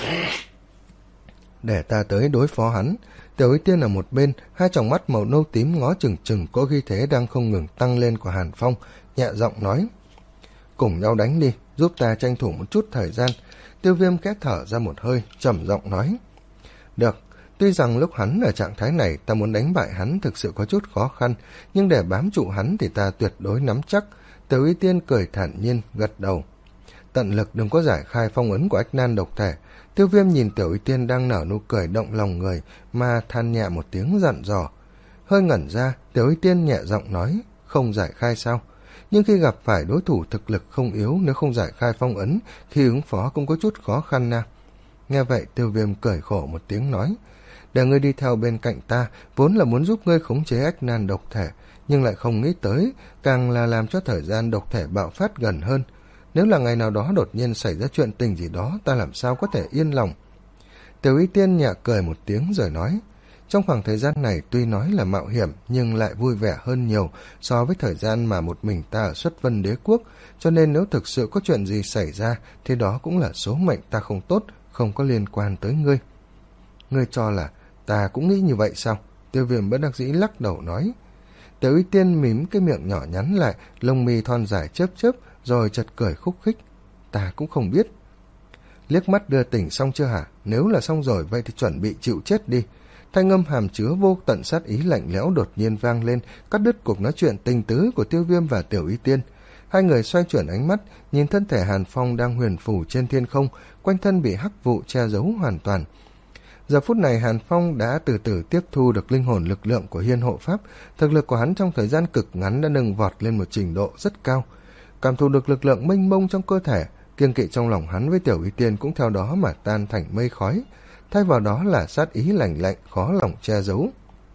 Để ta tới đối phó hắn. Tiểu Y Tiên ở một bên, hai tròng mắt màu nâu tím ngó chừng chừng có khí thế đang không ngừng tăng lên của Hàn Phong, nhẹ giọng nói: cùng nhau đánh đi, giúp ta tranh thủ một chút thời gian. Tiêu Viêm khẽ thở ra một hơi, trầm giọng nói: được. Tuy rằng lúc hắn ở trạng thái này ta muốn đánh bại hắn thực sự có chút khó khăn, nhưng để bám trụ hắn thì ta tuyệt đối nắm chắc. Tiểu Y Tiên cười thản nhiên gật đầu: tận lực đừng có giải khai phong ấn của Ách Nan độc thể. Tiêu Viêm nhìn Tiểu Y Tiên đang nở nụ cười động lòng người mà than nhẹ một tiếng dặn dò. Hơi ngẩn ra, Tiểu Y Tiên nhẹ giọng nói: không giải khai sao? Nhưng khi gặp phải đối thủ thực lực không yếu, nếu không giải khai phong ấn khi ứng phó cũng có chút khó khăn na. Nghe vậy Tiêu Viêm cười khổ một tiếng nói: để ngươi đi theo bên cạnh ta vốn là muốn giúp ngươi khống chế Ách Nan độc thể, nhưng lại không nghĩ tới càng là làm cho thời gian độc thể bạo phát gần hơn. Nếu là ngày nào đó đột nhiên xảy ra chuyện tình gì đó, ta làm sao có thể yên lòng. Tiểu Y Tiên nhẹ cười một tiếng rồi nói: trong khoảng thời gian này tuy nói là mạo hiểm nhưng lại vui vẻ hơn nhiều so với thời gian mà một mình ta ở Xuất Vân Đế Quốc, cho nên nếu thực sự có chuyện gì xảy ra thì đó cũng là số mệnh ta không tốt, không có liên quan tới ngươi. Ngươi cho là ta cũng nghĩ như vậy sao? Tiêu Viêm bất đắc dĩ lắc đầu nói. Tiểu Y Tiên mím cái miệng nhỏ nhắn lại, lông mi thon dài chớp chớp rồi chợt cười khúc khích: ta cũng không biết. Liếc mắt đưa tỉnh xong chưa hả? Nếu là xong rồi vậy thì chuẩn bị chịu chết đi. Thanh âm hàm chứa vô tận sát ý lạnh lẽo đột nhiên vang lên, cắt đứt cuộc nói chuyện tình tứ của Tiêu Viêm và Tiểu Y Tiên. Hai người xoay chuyển ánh mắt, nhìn thân thể Hàn Phong đang huyền phù trên thiên không, quanh thân bị hắc vụ che giấu hoàn toàn. Giờ phút này Hàn Phong đã từ từ tiếp thu được linh hồn lực lượng của Hiên Hộ Pháp, thực lực của hắn trong thời gian cực ngắn đã nâng vọt lên một trình độ rất cao. Cảm thụ được lực lượng mênh mông trong cơ thể, kiêng kỵ trong lòng hắn với Tiểu Y Tiên cũng theo đó mà tan thành mây khói, thay vào đó là sát ý lạnh lạnh khó lòng che giấu.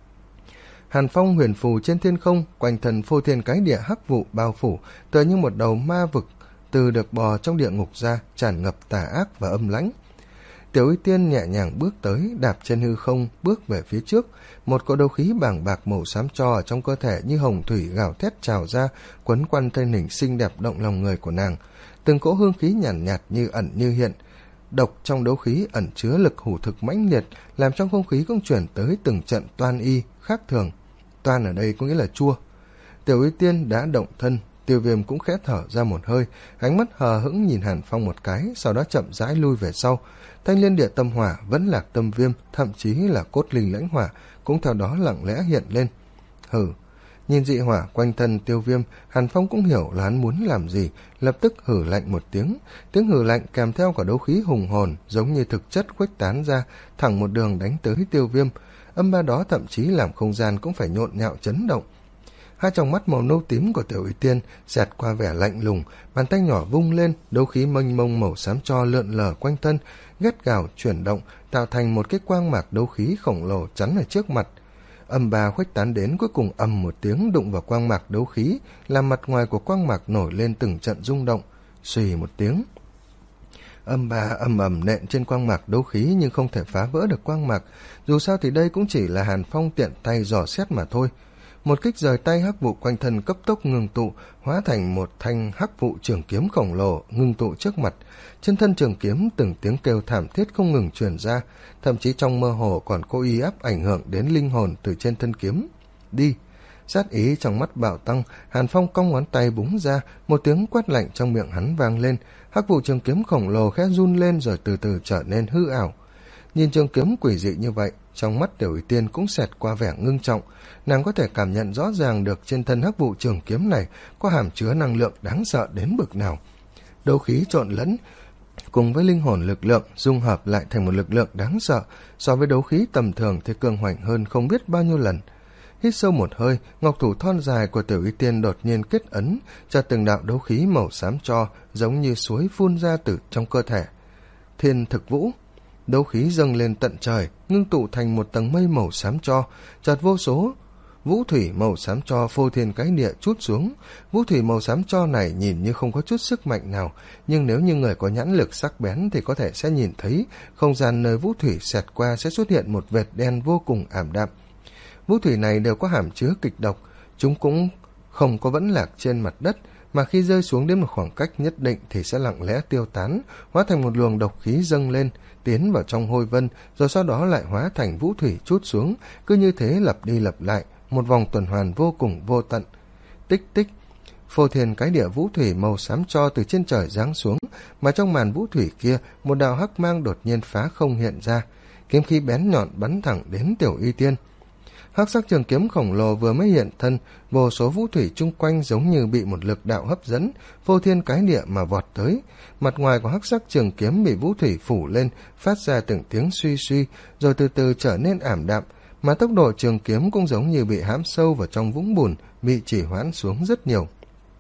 Hàn Phong huyền phù trên thiên không, quanh thân phô thiên cái địa hắc vụ bao phủ, tựa như một đầu ma vực từ được bò trong địa ngục ra, tràn ngập tà ác và âm lãnh. Tiểu Y Tiên nhẹ nhàng bước tới, đạp trên hư không, bước về phía trước. Một cỗ đấu khí bàng bạc màu xám tro ở trong cơ thể như hồng thủy gào thét trào ra, quấn quanh thân hình xinh đẹp động lòng người của nàng. Từng cỗ hương khí nhàn nhạt, nhạt như ẩn như hiện. Độc trong đấu khí ẩn chứa lực hủ thực mãnh liệt, làm trong không khí cũng chuyển tới từng trận toan y khác thường. toan ở đây có nghĩa là chua. Tiểu Y Tiên đã động thân, Tiêu Viêm cũng khẽ thở ra một hơi, ánh mắt hờ hững nhìn Hàn Phong một cái, sau đó chậm rãi lui về sau. Thanh Liên Địa Tâm Hỏa, Vẫn Lạc Tâm Viêm, thậm chí là Cốt Linh Lãnh Hỏa cũng theo đó lặng lẽ hiện lên. Hừ, nhìn dị hỏa quanh thân Tiêu Viêm, Hàn Phong cũng hiểu là hắn muốn làm gì, lập tức hử lạnh một tiếng. Tiếng hử lạnh kèm theo cả đấu khí hùng hồn, giống như thực chất khuếch tán ra, thẳng một đường đánh tới Tiêu Viêm. Âm ba đó thậm chí làm không gian cũng phải nhộn nhạo chấn động. Hai tròng mắt màu nâu tím của Tiểu Y Tiên xẹt qua vẻ lạnh lùng, bàn tay nhỏ vung lên, đấu khí mênh mông màu xám tro lượn lờ quanh thân, gắt gào chuyển động, tạo thành một cái quang mạc đấu khí khổng lồ chắn ở trước mặt. Âm ba khuếch tán đến, cuối cùng ầm một tiếng đụng vào quang mạc đấu khí, làm mặt ngoài của quang mạc nổi lên từng trận rung động. Xùy một tiếng, âm ba ầm ầm nện trên quang mạc đấu khí nhưng không thể phá vỡ được quang mạc. Dù sao thì đây cũng chỉ là Hàn Phong tiện tay dò xét mà thôi. Một kích rời tay, hắc vụ quanh thân cấp tốc ngưng tụ, hóa thành một thanh hắc vụ trường kiếm khổng lồ ngưng tụ trước mặt. Trên thân trường kiếm từng tiếng kêu thảm thiết không ngừng truyền ra, thậm chí trong mơ hồ còn có uy áp ảnh hưởng đến linh hồn từ trên thân kiếm. Đi! Sát ý trong mắt bạo tăng, Hàn Phong cong ngón tay búng ra, một tiếng quát lạnh trong miệng hắn vang lên. Hắc vụ trường kiếm khổng lồ khẽ run lên rồi từ từ trở nên hư ảo. Nhìn trường kiếm quỷ dị như vậy, trong mắt Tiểu Y Tiên cũng xẹt qua vẻ ngưng trọng. Nàng có thể cảm nhận rõ ràng được trên thân hắc vụ trường kiếm này có hàm chứa năng lượng đáng sợ đến bực nào. Đấu khí trộn lẫn cùng với linh hồn lực lượng dung hợp lại thành một lực lượng đáng sợ, so với đấu khí tầm thường thì cường hoành hơn không biết bao nhiêu lần. Hít sâu một hơi, ngọc thủ thon dài của Tiểu Y Tiên đột nhiên kết ấn, cho từng đạo đấu khí màu xám tro giống như suối phun ra từ trong cơ thể. Thiên Thực Vũ, đấu khí dâng lên tận trời, ngưng tụ thành một tầng mây màu xám tro, chợt vô số vũ thủy màu xám tro phô thiên cái địa trút xuống. Vũ thủy màu xám tro này nhìn như không có chút sức mạnh nào, nhưng nếu như người có nhãn lực sắc bén thì có thể sẽ nhìn thấy không gian nơi vũ thủy xẹt qua sẽ xuất hiện một vệt đen vô cùng ảm đạm. Vũ thủy này đều có hàm chứa kịch độc, chúng cũng không có vẫn lạc trên mặt đất, mà khi rơi xuống đến một khoảng cách nhất định thì sẽ lặng lẽ tiêu tán, hóa thành một luồng độc khí dâng lên, tiến vào trong hôi vân, rồi sau đó lại hóa thành vũ thủy trút xuống, cứ như thế lặp đi lặp lại, một vòng tuần hoàn vô cùng vô tận. Tích tích, phô thiên cái địa vũ thủy màu xám tro từ trên trời giáng xuống, mà trong màn vũ thủy kia, một đạo hắc mang đột nhiên phá không hiện ra, kiếm khí bén nhọn bắn thẳng đến Tiểu Y Tiên. Hắc sắc trường kiếm khổng lồ vừa mới hiện thân, vô số vũ thủy chung quanh giống như bị một lực đạo hấp dẫn, phô thiên cái địa mà vọt tới. Mặt ngoài của hắc sắc trường kiếm bị vũ thủy phủ lên, phát ra từng tiếng suy suy, rồi từ từ trở nên ảm đạm, mà tốc độ trường kiếm cũng giống như bị hãm sâu vào trong vũng bùn, bị trì hoãn xuống rất nhiều.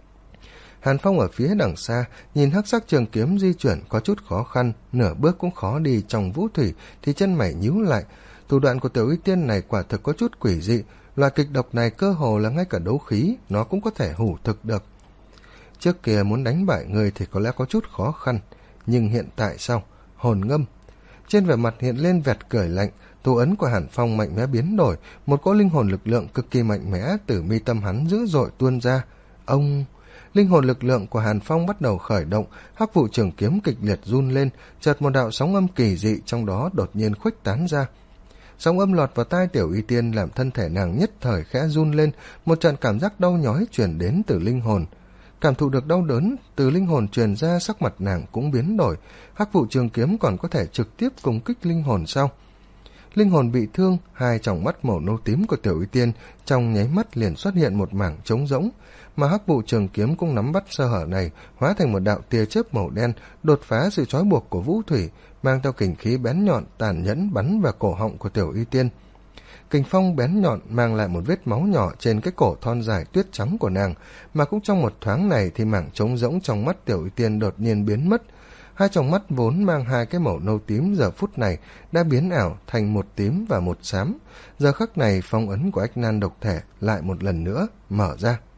Hàn Phong ở phía đằng xa, nhìn hắc sắc trường kiếm di chuyển có chút khó khăn, nửa bước cũng khó đi trong vũ thủy, thì chân mày nhíu lại. Thủ đoạn của Tiểu Y Tiên này quả thực có chút quỷ dị, loại kịch độc này cơ hồ là ngay cả đấu khí nó cũng có thể hủ thực được. Trước kia muốn đánh bại người thì có lẽ có chút khó khăn, nhưng hiện tại sao? Hồn ngâm. Trên vẻ mặt hiện lên vẹt cười lạnh, thủ ấn của Hàn Phong mạnh mẽ biến đổi, một cỗ linh hồn lực lượng cực kỳ mạnh mẽ từ mi tâm hắn dữ dội tuôn ra. Ông... Linh hồn lực lượng của Hàn Phong bắt đầu khởi động, hắc vụ trường kiếm kịch liệt run lên, chợt một đạo sóng âm kỳ dị trong đó đột nhiên khuếch tán ra. Sóng âm lọt vào tai Tiểu Y Tiên làm thân thể nàng nhất thời khẽ run lên, một trận cảm giác đau nhói truyền đến từ linh hồn. Cảm thụ được đau đớn từ linh hồn truyền ra, sắc mặt nàng cũng biến đổi. Hắc vụ trường kiếm còn có thể trực tiếp công kích linh hồn sao? Linh hồn bị thương, hai tròng mắt màu nâu tím của Tiểu Y Tiên trong nháy mắt liền xuất hiện một mảng trống rỗng, mà hắc vụ trường kiếm cũng nắm bắt sơ hở này, hóa thành một đạo tia chớp màu đen, đột phá sự trói buộc của vũ thủy, mang theo kình khí bén nhọn tàn nhẫn bắn vào cổ họng của Tiểu Y Tiên. Kình phong bén nhọn mang lại một vết máu nhỏ trên cái cổ thon dài tuyết trắng của nàng, mà cũng trong một thoáng này thì mảng trống rỗng trong mắt Tiểu Y Tiên đột nhiên biến mất. Hai tròng mắt vốn mang hai cái màu nâu tím giờ phút này đã biến ảo thành một tím và một xám. Giờ khắc này phong ấn của Ách Nan độc thể lại một lần nữa mở ra.